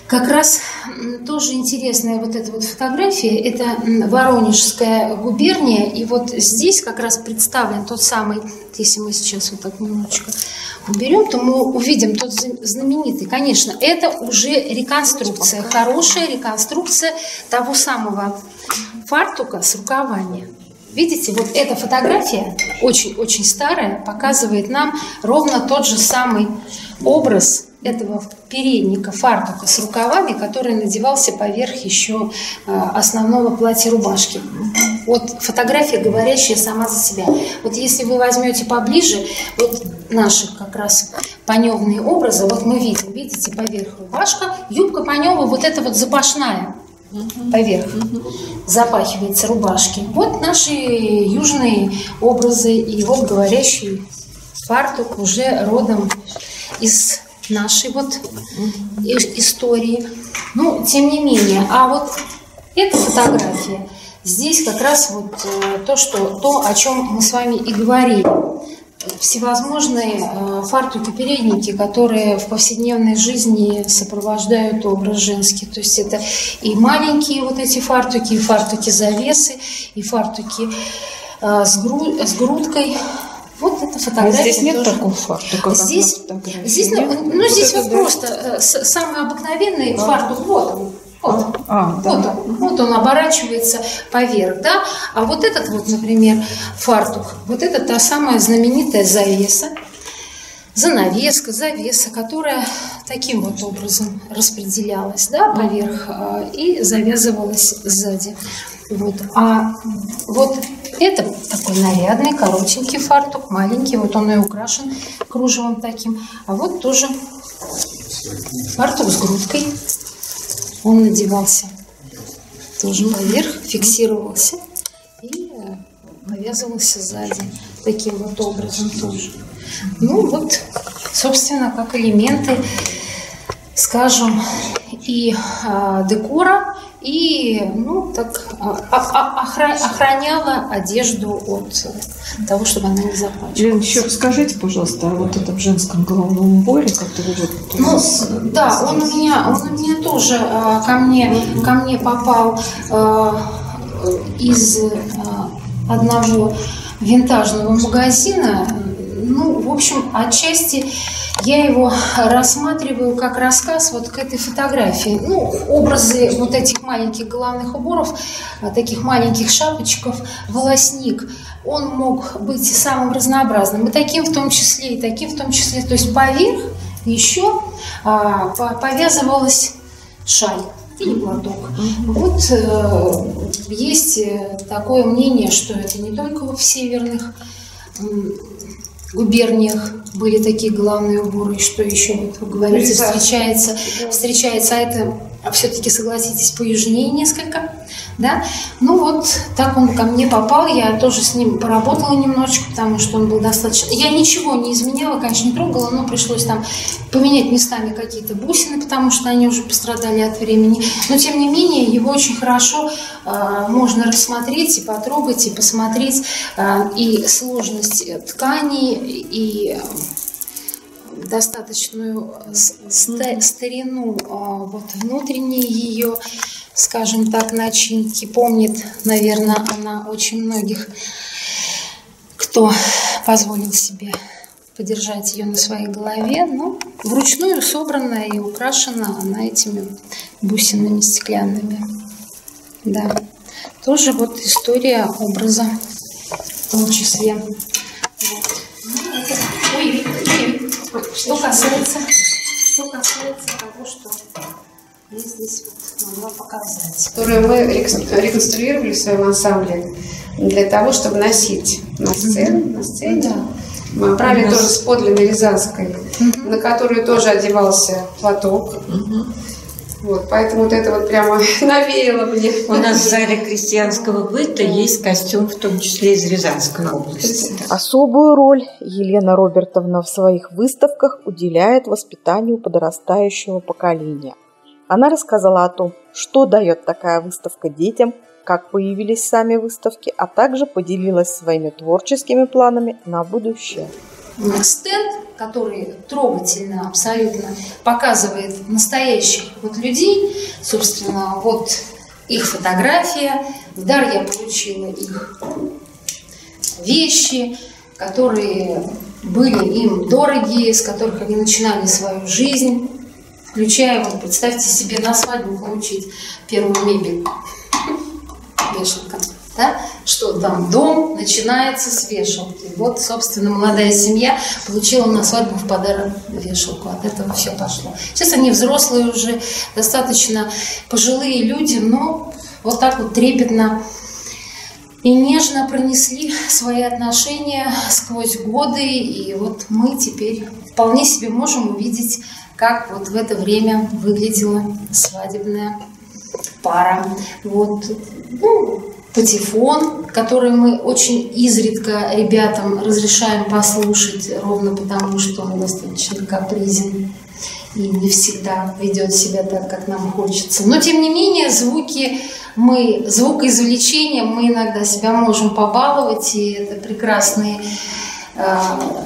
Как раз тоже интересная вот эта вот фотография, это Воронежская губерния, и вот здесь как раз представлен тот самый, если мы сейчас вот так немножечко уберем, то мы увидим тот знаменитый, конечно, это уже реконструкция, хорошая реконструкция того самого фартука с рукавами. Видите, вот эта фотография, очень-очень старая, показывает нам ровно тот же самый образ этого передника, фартука с рукавами, который надевался поверх еще основного платья-рубашки. Вот фотография, говорящая сама за себя. Вот если вы возьмете поближе, вот наши как раз паневные образы, вот мы видим, видите, поверх рубашка, юбка паневая, вот эта вот запашная. Поверх запахивается рубашки. Вот наши южные образы, и вот говорящий фартук уже родом из нашей вот истории. Ну, тем не менее, а вот эта фотография, здесь как раз вот то, что, то, о чем мы с вами и говорили. Всевозможные фартуки, передники, которые в повседневной жизни сопровождают образ женский. То есть это и маленькие вот эти фартуки, и фартуки-завесы, и фартуки э, с, гру, с грудкой. Вот эта фотография. А здесь нет тоже. Такого фартука, здесь, здесь, ну, ну, вот здесь вот просто э, самый обыкновенный а. фартук. Вот он. Вот, а, да. вот, он, вот он оборачивается поверх, да, а вот этот вот, например, фартук, вот это та самая знаменитая завеса, занавеска, завеса, которая таким вот образом распределялась, да, поверх и завязывалась сзади. Вот. А вот это такой нарядный, коротенький фартук, маленький, вот он и украшен кружевом таким, а вот тоже фартук с грудкой. Он надевался тоже поверх, фиксировался и повязывался сзади таким вот образом тоже. Ну вот, собственно, как элементы, скажем, и а, декора, и, ну, так, а, охра, охраняла одежду от того, чтобы она не запачкалась. Лен, еще расскажите, пожалуйста, о вот этом женском головном уборе, который вот... Ну, да, он у меня, он у меня тоже а, ко мне, ко мне попал а, из а, одного винтажного магазина. Ну, в общем, отчасти я его рассматриваю как рассказ вот к этой фотографии. Ну, образы вот этих маленьких головных уборов, таких маленьких шапочков, волосник, он мог быть самым разнообразным. И таким в том числе, и таким в том числе. То есть поверх еще а, повязывалась шаль или платок. Mm-hmm. Вот э, есть такое мнение, что это не только в северных губерниях были такие головные уборы, что еще, вот вы говорите, встречается, встречается, а это все-таки, согласитесь, поюжнее несколько, да? Ну вот, так он ко мне попал, я тоже с ним поработала немножечко, потому что он был достаточно... Я ничего не изменяла, конечно, не трогала, но пришлось там поменять местами какие-то бусины, потому что они уже пострадали от времени, но тем не менее его очень хорошо э, можно рассмотреть и потрогать, и посмотреть, э, и сложность ткани, и достаточную старину вот внутренней ее, скажем так, начинки. Помнит, наверное, она очень многих, кто позволил себе подержать ее на своей голове, но вручную собрана и украшена она этими бусинами стеклянными. Да, тоже вот история образа в том числе. Вот. Ой, что касается, что касается того, что я здесь вот могла показать. Которую мы реконструировали в своем ансамбле для того, чтобы носить на сцене. Mm-hmm. На сцене. Да. Мы брали mm-hmm. тоже с подлинной рязанской, mm-hmm. на которую тоже одевался платок. Mm-hmm. Вот, поэтому вот это вот прямо навеяло мне. У нас в зале крестьянского быта есть костюм, в том числе из Рязанской области. Особую роль Елена Робертовна в своих выставках уделяет воспитанию подрастающего поколения. Она рассказала о том, что дает такая выставка детям, как появились сами выставки, а также поделилась своими творческими планами на будущее. стенд, который трогательно абсолютно показывает настоящих вот людей. Собственно, вот их фотография. В дар я получила их вещи, которые были им дороги, с которых они начинали свою жизнь, включая, вот, представьте себе, на свадьбу получить первую мебель, вешалка, да? Что там, дом начинается с вешалки. Вот, собственно, молодая семья получила на свадьбу в подарок вешалку. От этого все пошло. Сейчас они взрослые уже, достаточно пожилые люди, но вот так вот трепетно и нежно пронесли свои отношения сквозь годы. И вот мы теперь вполне себе можем увидеть, как вот в это время выглядела свадебная пара. Вот, ну, патефон, который мы очень изредка ребятам разрешаем послушать, ровно потому, что он достаточно капризен и не всегда ведет себя так, как нам хочется. Но, тем не менее, звуки мы, звукоизвлечением мы иногда себя можем побаловать, и это прекрасные э,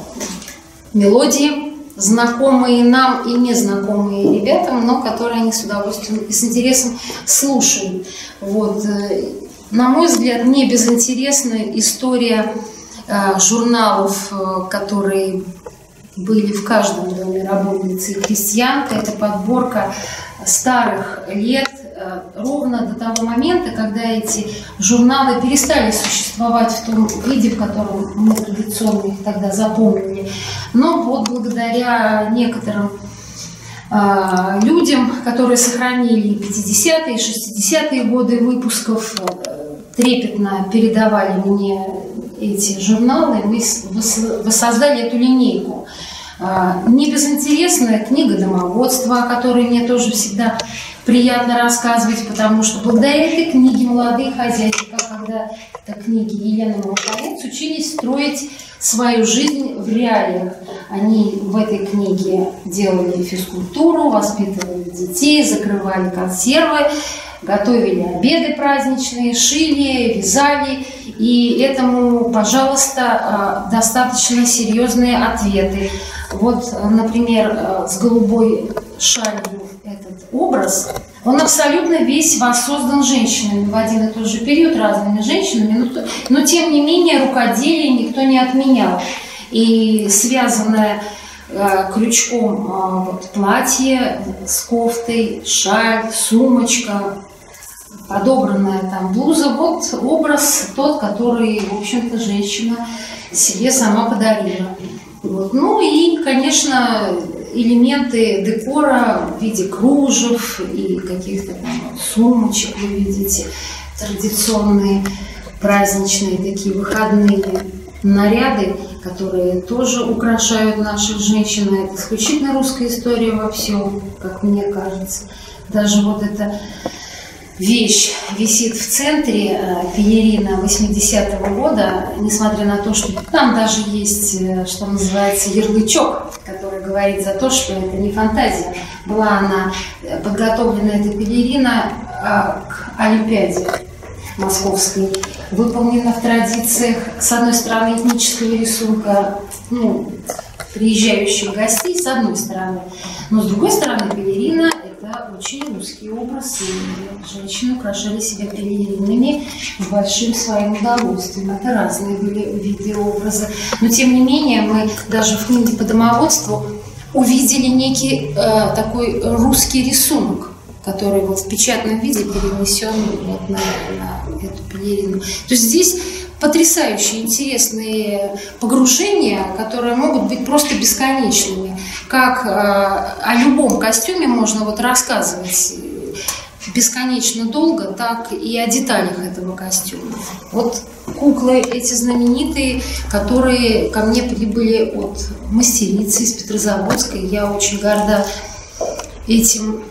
мелодии, знакомые нам и незнакомые ребятам, но которые они с удовольствием и с интересом слушают. Вот. На мой взгляд, не безинтересная история э, журналов, э, которые были в каждом доме работницы и крестьянка. Это подборка старых лет, э, ровно до того момента, когда эти журналы перестали существовать в том виде, в котором мы традиционно их тогда запомнили. Но вот благодаря некоторым э, людям, которые сохранили пятидесятые и шестидесятые годы выпусков, трепетно передавали мне эти журналы, мы воссоздали эту линейку. Не безинтересная книга домоводства, о которой мне тоже всегда приятно рассказывать, потому что благодаря этой книге молодые хозяйки, как когда-то книги Елены Молоковец, учились строить свою жизнь в реалиях. Они в этой книге делали физкультуру, воспитывали детей, закрывали консервы, готовили обеды праздничные, шили, вязали. И этому, пожалуйста, достаточно серьезные ответы. Вот, например, с голубой шалью этот образ, он абсолютно весь воссоздан женщинами в один и тот же период, разными женщинами, но, но тем не менее рукоделие никто не отменял. И связанное э, крючком э, вот, платье с кофтой, шаль, сумочка, подобранная там блуза, вот образ тот, который, в общем-то, женщина себе сама подарила. Вот. Ну и, конечно, элементы декора в виде кружев и каких-то там сумочек, вы видите, традиционные праздничные такие выходные наряды, которые тоже украшают наших женщин. Это исключительно русская история во всем, как мне кажется. Даже вот эта вещь висит в центре, пелерина восьмидесятого года, несмотря на то, что там даже есть, что называется, ярлычок, который говорит за то, что это не фантазия. Была она подготовлена, эта пелерина, к Олимпиаде московской, выполнена в традициях, с одной стороны, этнического рисунка, ну, приезжающих гостей, с одной стороны, но с другой стороны, пелерина – это очень русский образ, и женщины украшали себя пелеринами с большим своим удовольствием. Это разные были виды образа. Но, тем не менее, мы даже в книге по домоводству увидели некий э, такой русский рисунок, который вот в печатном виде перенесен вот на, на эту пелерину. То есть здесь потрясающие, интересные погружения, которые могут быть просто бесконечными. Как э, о любом костюме можно вот рассказывать бесконечно долго, так и о деталях этого костюма. Вот куклы эти знаменитые, которые ко мне прибыли от мастерицы из Петрозаводска. Я очень горда этим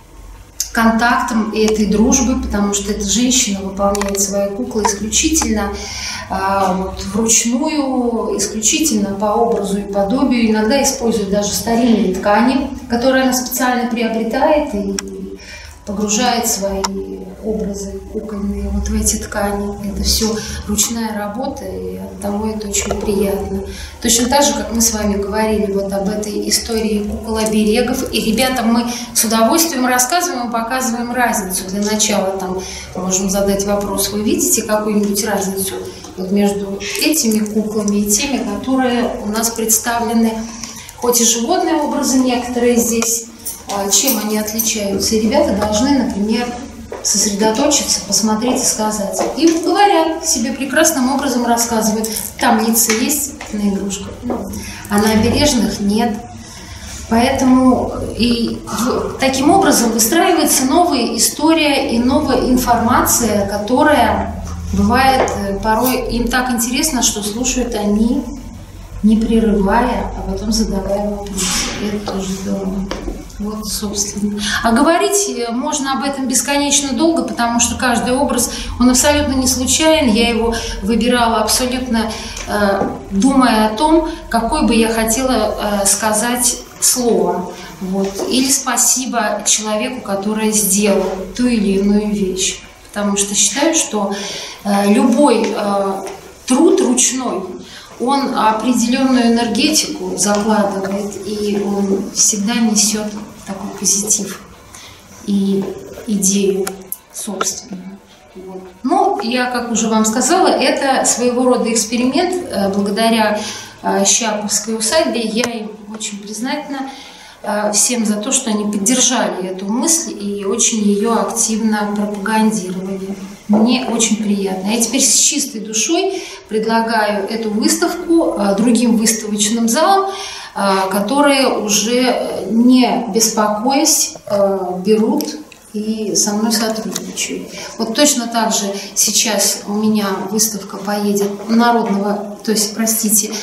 контактом и этой дружбой, потому что эта женщина выполняет свои куклы исключительно а, вот, вручную, исключительно по образу и подобию, иногда использует даже старинные ткани, которые она специально приобретает и погружает свои образы кукольные вот в эти ткани. Это все ручная работа, и оттого это очень приятно. Точно так же, как мы с вами говорили вот об этой истории кукол-оберегов. И ребятам мы с удовольствием рассказываем и показываем разницу. Для начала там можем задать вопрос: вы видите какую-нибудь разницу вот между этими куклами и теми, которые у нас представлены, хоть и животные образы некоторые здесь, чем они отличаются. И ребята должны, например, сосредоточиться, посмотреть и сказать. И говорят, себе прекрасным образом рассказывают. Там лица есть на игрушках, а на обережных нет. Поэтому и таким образом выстраивается новая история и новая информация, которая бывает порой им так интересно, что слушают они, не прерывая, а потом задавая вопросы. Это тоже здорово. Вот, собственно. А говорить можно об этом бесконечно долго, потому что каждый образ, он абсолютно не случайен. Я его выбирала абсолютно, э, думая о том, какой бы я хотела э, сказать слово. Вот. Или спасибо человеку, который сделал ту или иную вещь. Потому что считаю, что э, любой э, труд ручной, он определенную энергетику закладывает, и он всегда несет такой позитив и идею собственную. Вот. Ну, я, как уже вам сказала, это своего рода эксперимент. Благодаря Щаповской усадьбе я им очень признательна всем за то, что они поддержали эту мысль и очень ее активно пропагандировали. Мне очень приятно. Я теперь с чистой душой предлагаю эту выставку другим выставочным залам, которые уже, не беспокоясь, берут и со мной сотрудничают. Вот точно так же сейчас у меня выставка поедет народного, то есть, простите,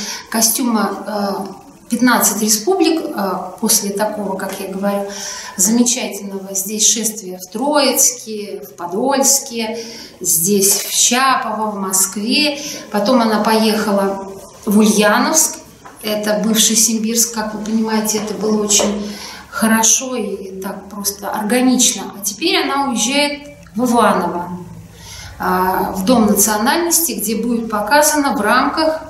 костюма пятнадцать республик, после такого, как я говорю, замечательного здесь шествия в Троицке, в Подольске, здесь в Щапово, в Москве. Потом она поехала в Ульяновск, это бывший Симбирск, как вы понимаете, это было очень хорошо и так просто органично. А теперь она уезжает в Иваново, в Дом национальности, где будет показано в рамках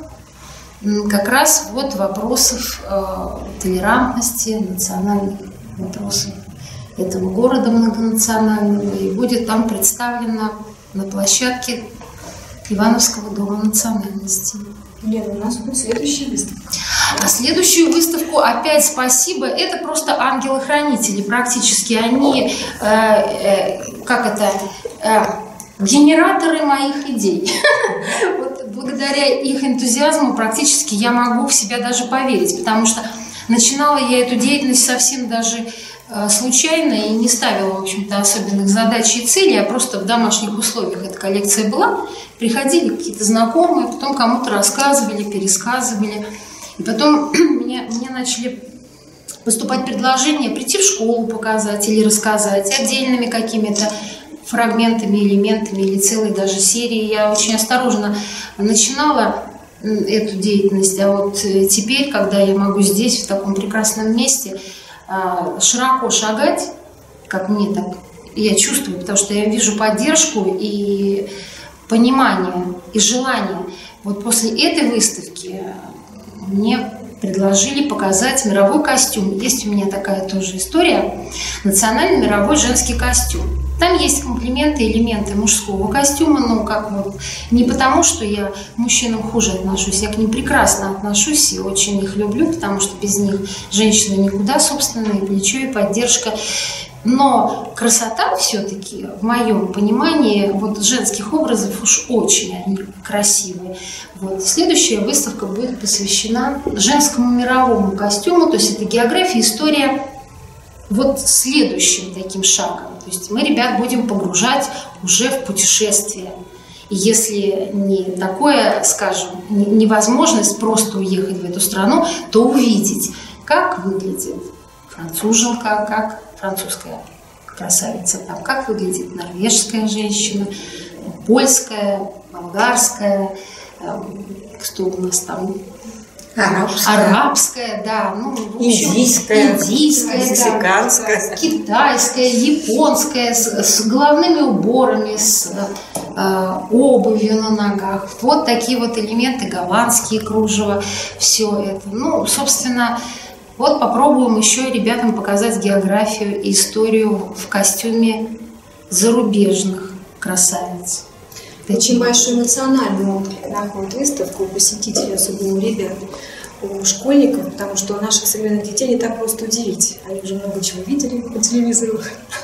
как раз вот вопросов э, толерантности, национальных вопросов этого города многонационального. И будет там представлена на площадке Ивановского дома национальности. Лена, у нас будет следующая выставка. А следующую выставку, опять спасибо, это просто ангелы-хранители. Практически они, э, э, как это, э, генераторы моих идей. Благодаря их энтузиазму практически я могу в себя даже поверить, потому что начинала я эту деятельность совсем даже э, случайно и не ставила, в общем-то, особенных задач и целей, а просто в домашних условиях эта коллекция была. Приходили какие-то знакомые, потом кому-то рассказывали, пересказывали. И потом мне, мне начали поступать предложения прийти в школу показать или рассказать отдельными какими-то фрагментами, элементами или целой даже серией. Я очень осторожно начинала эту деятельность, а вот теперь, когда я могу здесь, в таком прекрасном месте, широко шагать, как мне так, я чувствую, потому что я вижу поддержку и понимание, и желание. Вот после этой выставки мне предложили показать мировой костюм. Есть у меня такая тоже история. Национальный мировой женский костюм. Там есть комплименты, элементы мужского костюма, но как вот не потому, что я к мужчинам хуже отношусь, я к ним прекрасно отношусь и очень их люблю, потому что без них женщина никуда, собственно, и плечо, и поддержка. Но красота все-таки, в моем понимании, вот женских образов уж очень они красивые. Вот. Следующая выставка будет посвящена женскому мировому костюму, то есть это география, история вот следующим таким шагом. То есть мы ребят будем погружать уже в путешествие. И если не такое, скажем, невозможность просто уехать в эту страну, то увидеть, как выглядит француженка, как французская красавица, там, как выглядит норвежская женщина, польская, болгарская, кто у нас там, Арабская. Арабская, да. Ну, в общем, индийская, индийская, мексиканская, да, китайская, японская, с, с головными уборами, с э, обувью на ногах. Вот такие вот элементы, голландские кружева, все это. Ну, собственно, вот попробуем еще ребятам показать географию и историю в костюме зарубежных красавиц. Очень большой эмоциональный отклик находит выставку у посетителей, особенно у ребят, у школьников, потому что наших современных детей не так просто удивить. Они уже много чего видели по телевизору,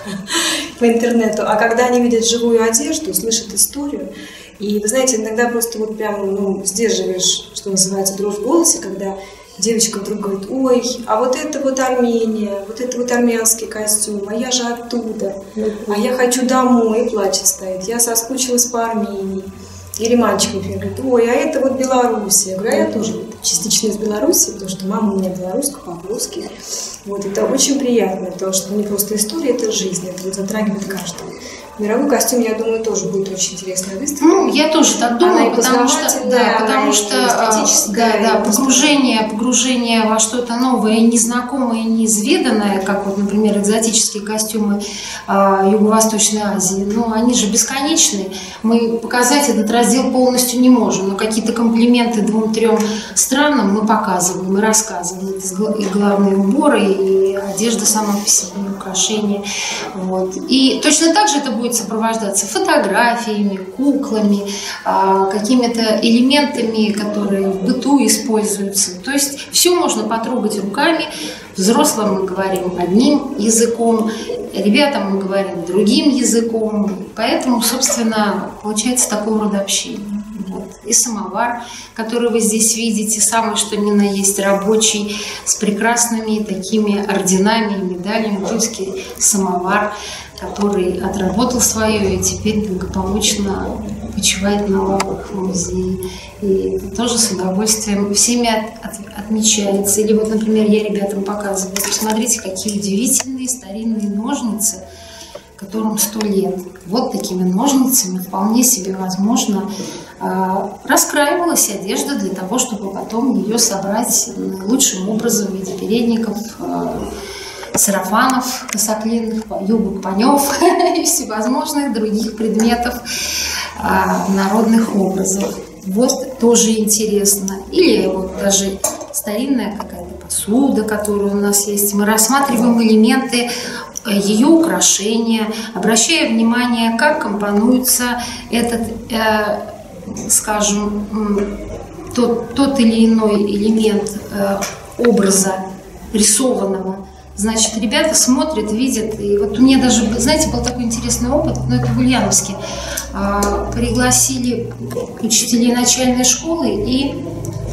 по интернету. А когда они видят живую одежду, слышат историю, и вы знаете, иногда просто вот прям ну, сдерживаешь, что называется, дрожь в голосе, когда девочка вдруг говорит: ой, а вот это вот Армения, вот это вот армянский костюм, а я же оттуда, а я хочу домой, и плачет стоит, я соскучилась по Армении. Или мальчик, например, говорит: ой, а это вот Белоруссия. Я говорю: а я тоже частично из Беларуси, потому что мама у меня белорусская, папа русский. Вот, это очень приятно, потому что не просто история, это жизнь, это вот затрагивает каждого. Мировой костюм, я думаю, тоже будет очень интересная выставка. Ну, я тоже так думаю, она потому что, да, потому что да, да, погружение, погружение во что-то новое, незнакомое, неизведанное, как вот, например, экзотические костюмы э, Юго-Восточной Азии, ну, они же бесконечны. Мы показать этот раздел полностью не можем, но какие-то комплименты двум-трем странам мы показываем и рассказываем. И главные уборы, и одежда сама по себе, и украшения. Вот. И точно так же это будет будет сопровождаться фотографиями, куклами, какими-то элементами, которые в быту используются. То есть все можно потрогать руками. Взрослым мы говорим одним языком, ребятам мы говорим другим языком. Поэтому, собственно, получается такого рода общение. Вот. И самовар, который вы здесь видите, самый что ни на есть рабочий, с прекрасными такими орденами и медалями, тульский самовар, который отработал свое и теперь благополучно почивает на лавах в музее. И тоже с удовольствием всеми от, от, отмечается. Или вот, например, я ребятам показываю: посмотрите, какие удивительные старинные ножницы, которым сто лет. Вот такими ножницами вполне себе возможно раскраивалась одежда для того, чтобы потом ее собрать наилучшим образом в виде передников, сарафанов косоклинных, юбок, панев и всевозможных других предметов народных образов. Вот тоже интересно. Или вот даже старинная какая-то посуда, которая у нас есть. Мы рассматриваем элементы ее украшения, обращая внимание, как компонуется этот, э, скажем, тот, тот или иной элемент э, образа рисованного. Значит, ребята смотрят, видят. И вот у меня даже, знаете, был такой интересный опыт, но это в Ульяновске. Э, пригласили учителей начальной школы и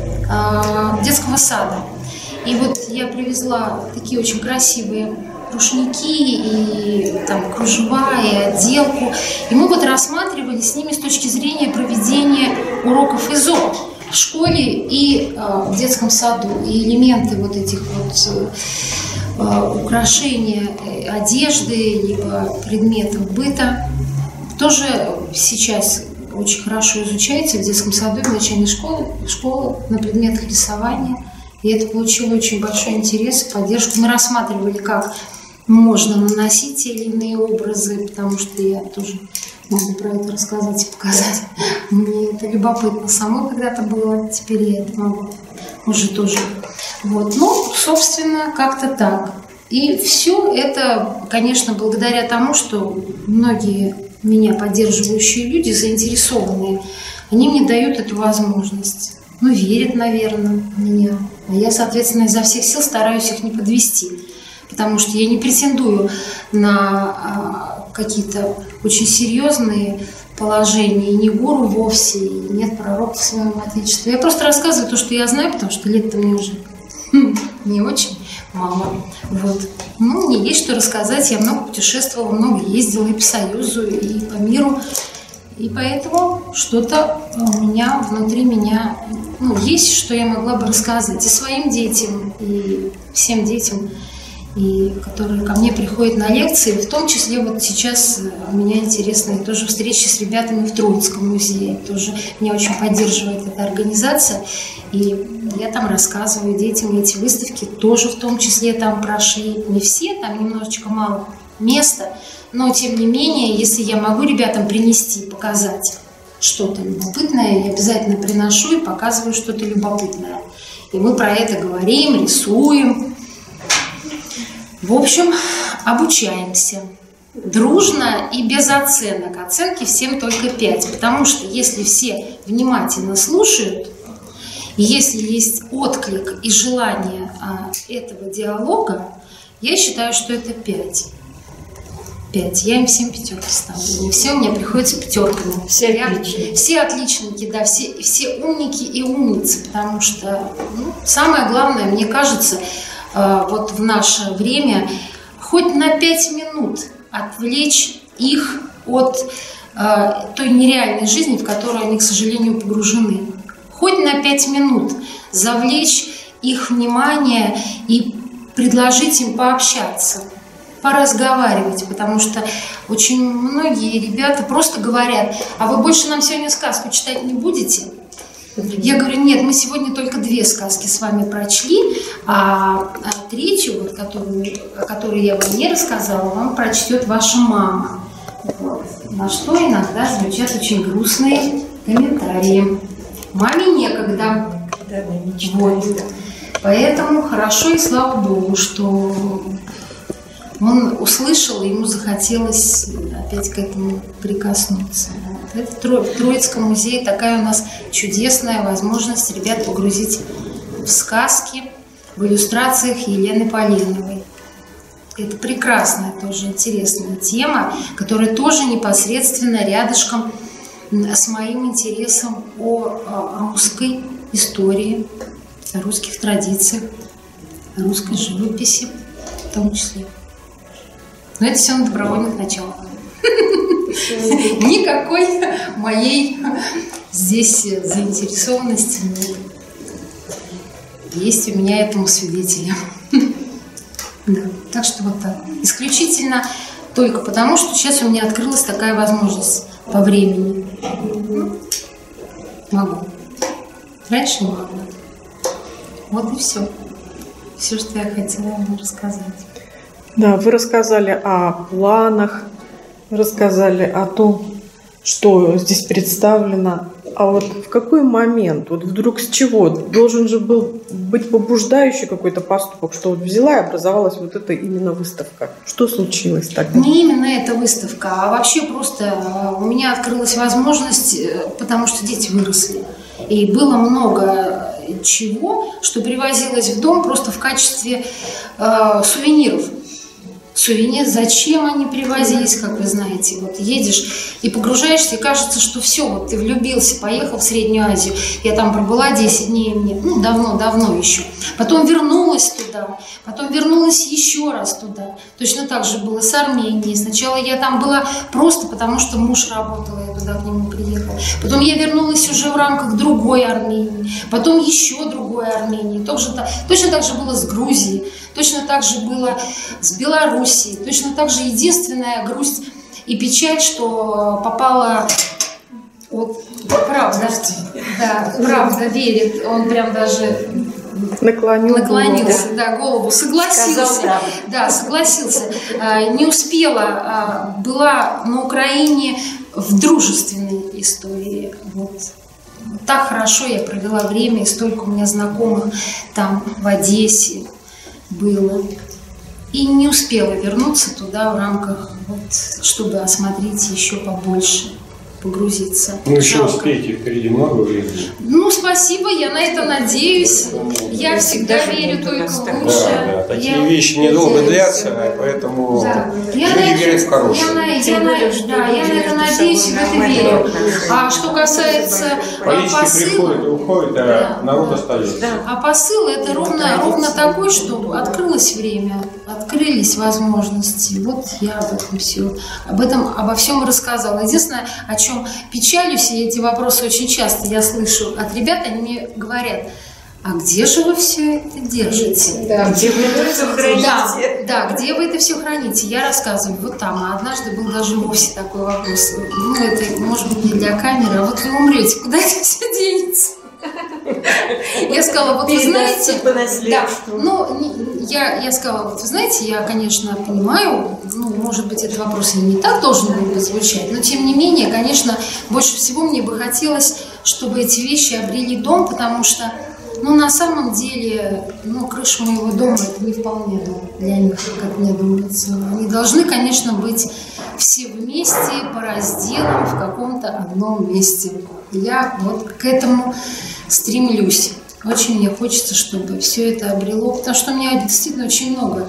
э, детского сада. И вот я привезла такие очень красивые рушники и там кружева, и отделку. И мы вот рассматривали с ними с точки зрения проведения уроков ИЗО в школе и э, в детском саду. И элементы вот этих вот э, украшения одежды, либо предметов быта тоже сейчас очень хорошо изучается в детском саду и в начальной школе, школе на предметах рисования. И это получило очень большой интерес и поддержку. Мы рассматривали, как можно наносить те или иные образы, потому что я тоже могу про это рассказать и показать. Мне это любопытно самой когда-то было, теперь я это могу уже тоже. Вот. Ну, собственно, как-то так. И все это, конечно, благодаря тому, что многие меня поддерживающие люди, заинтересованные, они мне дают эту возможность. Ну, верят, наверное, в меня. А я, соответственно, изо всех сил стараюсь их не подвести. Потому что я не претендую на а, какие-то очень серьезные положения, и не гуру вовсе, и нет пророка в своем отечестве. Я просто рассказываю то, что я знаю, потому что лет-то мне уже хм, не очень мало. Вот. Ну, мне есть что рассказать, я много путешествовала, много ездила и по Союзу, и по миру. И поэтому что-то у меня, внутри меня, ну, есть, что я могла бы рассказать и своим детям, и всем детям, и которые ко мне приходят на лекции, в том числе вот сейчас у меня интересные тоже встречи с ребятами в Троицком музее, тоже меня очень поддерживает эта организация, и я там рассказываю детям, эти выставки тоже в том числе там прошли. Не все, там немножечко мало места, но тем не менее, если я могу ребятам принести, показать что-то любопытное, я обязательно приношу и показываю что-то любопытное. И мы про это говорим, рисуем. В общем, обучаемся. Дружно и без оценок. Оценки всем только пять. Потому что если все внимательно слушают, если есть отклик и желание а, этого диалога, я считаю, что это пять. Пять. Я им всем пятерки ставлю. Не все у меня приходится пятерками. Все отличники. Все отличники, да, все, все умники и умницы. Потому что ну, самое главное, мне кажется, э, вот в наше время хоть на пять минут отвлечь их от э, той нереальной жизни, в которую они, к сожалению, погружены. Хоть на пять минут завлечь их внимание и предложить им пообщаться, поразговаривать, потому что очень многие ребята просто говорят: а вы больше нам сегодня сказку читать не будете? Я говорю: нет, мы сегодня только две сказки с вами прочли, а, а третью, вот, которую, о которой я вам не рассказала, вам прочтет ваша мама. Вот. На что иногда звучат очень грустные комментарии. Маме некогда. Вот. Поэтому хорошо и слава Богу, что он услышал, и ему захотелось опять к этому прикоснуться. Это в Троицком музее такая у нас чудесная возможность ребят погрузить в сказки, в иллюстрациях Елены Поленовой. Это прекрасная, тоже интересная тема, которая тоже непосредственно рядышком с моим интересом о русской истории, о русских традициях, о русской живописи в том числе. Но это все на добровольных началах. Никакой моей здесь заинтересованности нет. Есть у меня этому свидетели. Да. Так что вот так. Исключительно только потому, что сейчас у меня открылась такая возможность по времени. Могу. Раньше не могла. Вот и все. Все, что я хотела вам рассказать. Да, вы рассказали о планах, рассказали о том, что здесь представлено. А вот в какой момент, вот вдруг с чего? Должен же был быть побуждающий какой-то поступок, что вот взяла и образовалась вот эта именно выставка. Что случилось тогда? Не именно эта выставка, а вообще просто у меня открылась возможность, потому что дети выросли. И было много чего, что привозилось в дом просто в качестве э, сувениров. Сувенир, зачем они привозились, как вы знаете. Вот едешь и погружаешься, и кажется, что все, вот ты влюбился, поехал в Среднюю Азию. Я там пробыла десять дней, мне, ну, давно-давно еще. Потом вернулась туда, потом вернулась еще раз туда. Точно так же было с Арменией. Сначала я там была просто потому, что муж работал, я туда к нему приехала. Потом я вернулась уже в рамках другой Армении, потом еще другой Армении. Точно так, точно так же было с Грузией, точно так же было с Белоруссией. Точно так же единственная грусть и печаль, что попала, вот, правда, да, правда верит, он прям даже Наклонил наклонился, голову. да, голову, согласился, да, согласился, не успела, была на Украине в дружественной истории, вот. Так хорошо я провела время, и столько у меня знакомых там в Одессе было. И не успела вернуться туда в рамках, вот, чтобы осмотреть еще побольше, погрузиться. Ну, еще Жалко. успеете, впереди много времени. Ну, спасибо, я на это надеюсь. Я всегда верю только в Да, лучшее. да, такие Я... вещи недолго длятся, поэтому Да. Я люди на верят в это, хорошее. я на, я на, да, я на это надеюсь и в это верю. А что касается Политики посыла, приходят и уходят, а да, народ да. остается. А посыл это ровно, ровно такой, что открылось время, открылись возможности. Вот я об этом все, об этом, обо всем рассказала. Единственное, о чем печалюсь, и эти вопросы очень часто я слышу от ребят, они мне говорят: а где же вы все это держите? Да. Где вы это все храните? Да, да, где вы это все храните? Я рассказываю, вот там. А однажды был даже вовсе такой вопрос. Ну, это, может быть, не для камеры, а вот вы умрете, куда это все денется? Я сказала, вот вы знаете, да, ну, я, я сказала, вот вы знаете, я, конечно, понимаю, ну, может быть, этот вопрос и не так должен был бы звучать, но, тем не менее, конечно, больше всего мне бы хотелось, чтобы эти вещи обрели дом, потому что, ну, на самом деле, ну, крыша моего дома – это не вполне дом для них, как мне думается. Они должны, конечно, быть все вместе, по разделам, в каком-то одном месте. Я вот к этому стремлюсь. Очень мне хочется, чтобы все это обрело, потому что у меня действительно очень много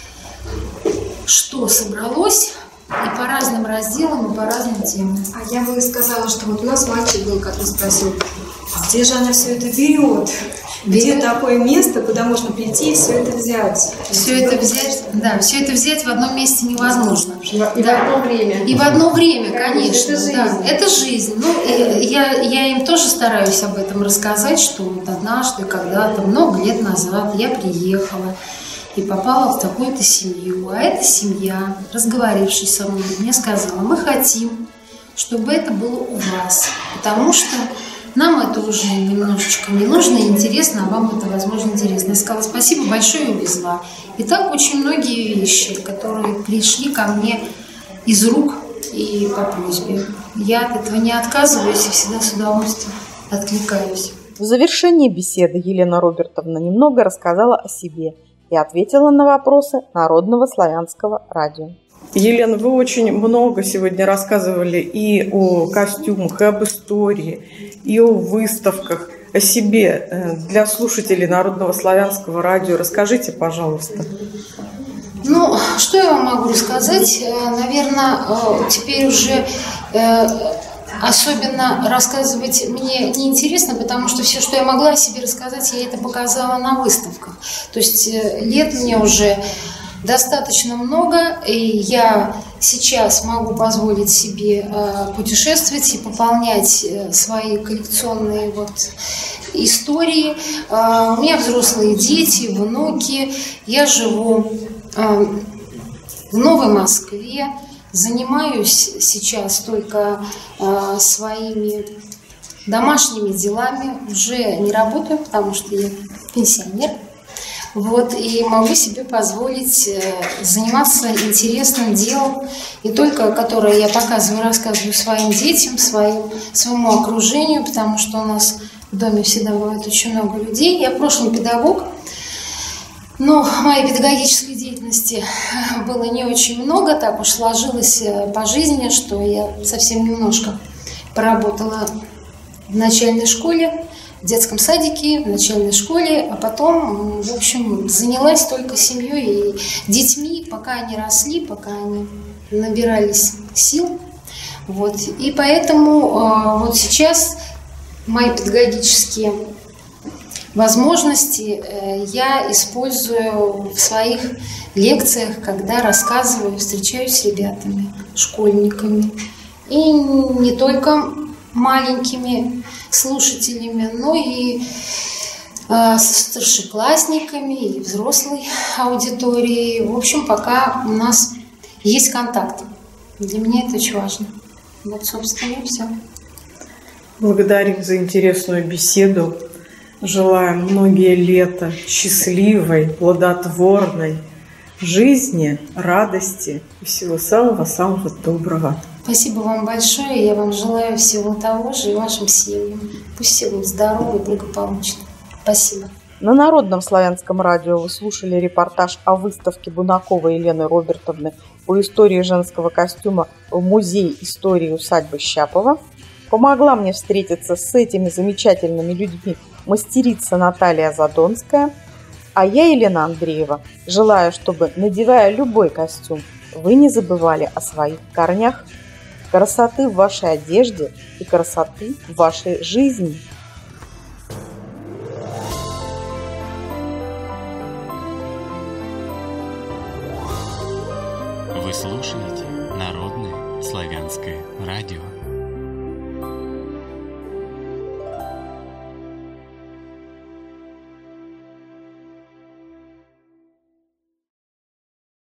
что собралось, и по разным разделам, и по разным темам. А я бы сказала, что вот у нас мальчик был, который спросил, где же она все это берет? Где такое место, куда можно прийти и все это взять? Все это взять, да, все это взять в одном месте невозможно. И да. в одно время. И в одно время, конечно. Это жизнь. Да, это жизнь. Ну, я, я им тоже стараюсь об этом рассказать, что вот однажды, когда-то, много лет назад я приехала и попала в такую-то семью. А эта семья, разговорившись со мной, мне сказала, мы хотим, чтобы это было у вас, потому что нам это уже немножечко не нужно, интересно, а вам это, возможно, интересно. Я сказала спасибо большое и увезла. И так очень многие вещи, которые пришли ко мне из рук и по просьбе. Я от этого не отказываюсь и всегда с удовольствием откликаюсь. В завершении беседы Елена Робертовна немного рассказала о себе и ответила на вопросы Народного славянского радио. Елена, вы очень много сегодня рассказывали и о костюмах, и об истории, и о выставках, о себе. Для слушателей Народного славянского радио расскажите, пожалуйста. Ну, что я вам могу рассказать? Наверное, теперь уже особенно рассказывать мне неинтересно, потому что все, что я могла о себе рассказать, я это показала на выставках. То есть лет мне уже достаточно много, и я сейчас могу позволить себе э, путешествовать и пополнять э, свои коллекционные вот истории. Э, у меня взрослые дети, внуки. Я живу э, в Новой Москве, занимаюсь сейчас только э, своими домашними делами, уже не работаю, потому что я пенсионер. Вот, и могу себе позволить заниматься интересным делом, и только которое я показываю, рассказываю своим детям, своим, своему окружению, потому что у нас в доме всегда бывает очень много людей. Я в прошлом педагог, но моей педагогической деятельности было не очень много, так уж сложилось по жизни, что я совсем немножко поработала в начальной школе, в детском садике, в начальной школе, а потом, в общем, занялась только семьей и детьми, пока они росли, пока они набирались сил. Вот. И поэтому вот сейчас мои педагогические возможности я использую в своих лекциях, когда рассказываю, встречаюсь с ребятами, школьниками. И не только маленькими слушателями, но и э, с старшеклассниками, и взрослой аудиторией. В общем, пока у нас есть контакт. Для меня это очень важно. Вот, собственно, и все. Благодарим за интересную беседу. Желаем многие лета счастливой, плодотворной жизни, радости и всего самого-самого доброго. Спасибо вам большое. Я вам желаю всего того же и вашим семьям. Пусть все будут здоровы и благополучны. Спасибо. На Народном славянском радио вы слушали репортаж о выставке Бунаковой Елены Робертовны по истории женского костюма в Музее истории усадьбы Щапова. Помогла мне встретиться с этими замечательными людьми мастерица Наталья Задонская. А я, Елена Андреева, желаю, чтобы, надевая любой костюм, вы не забывали о своих корнях, красоты в вашей одежде и красоты в вашей жизни. Вы слушаете Народное славянское радио.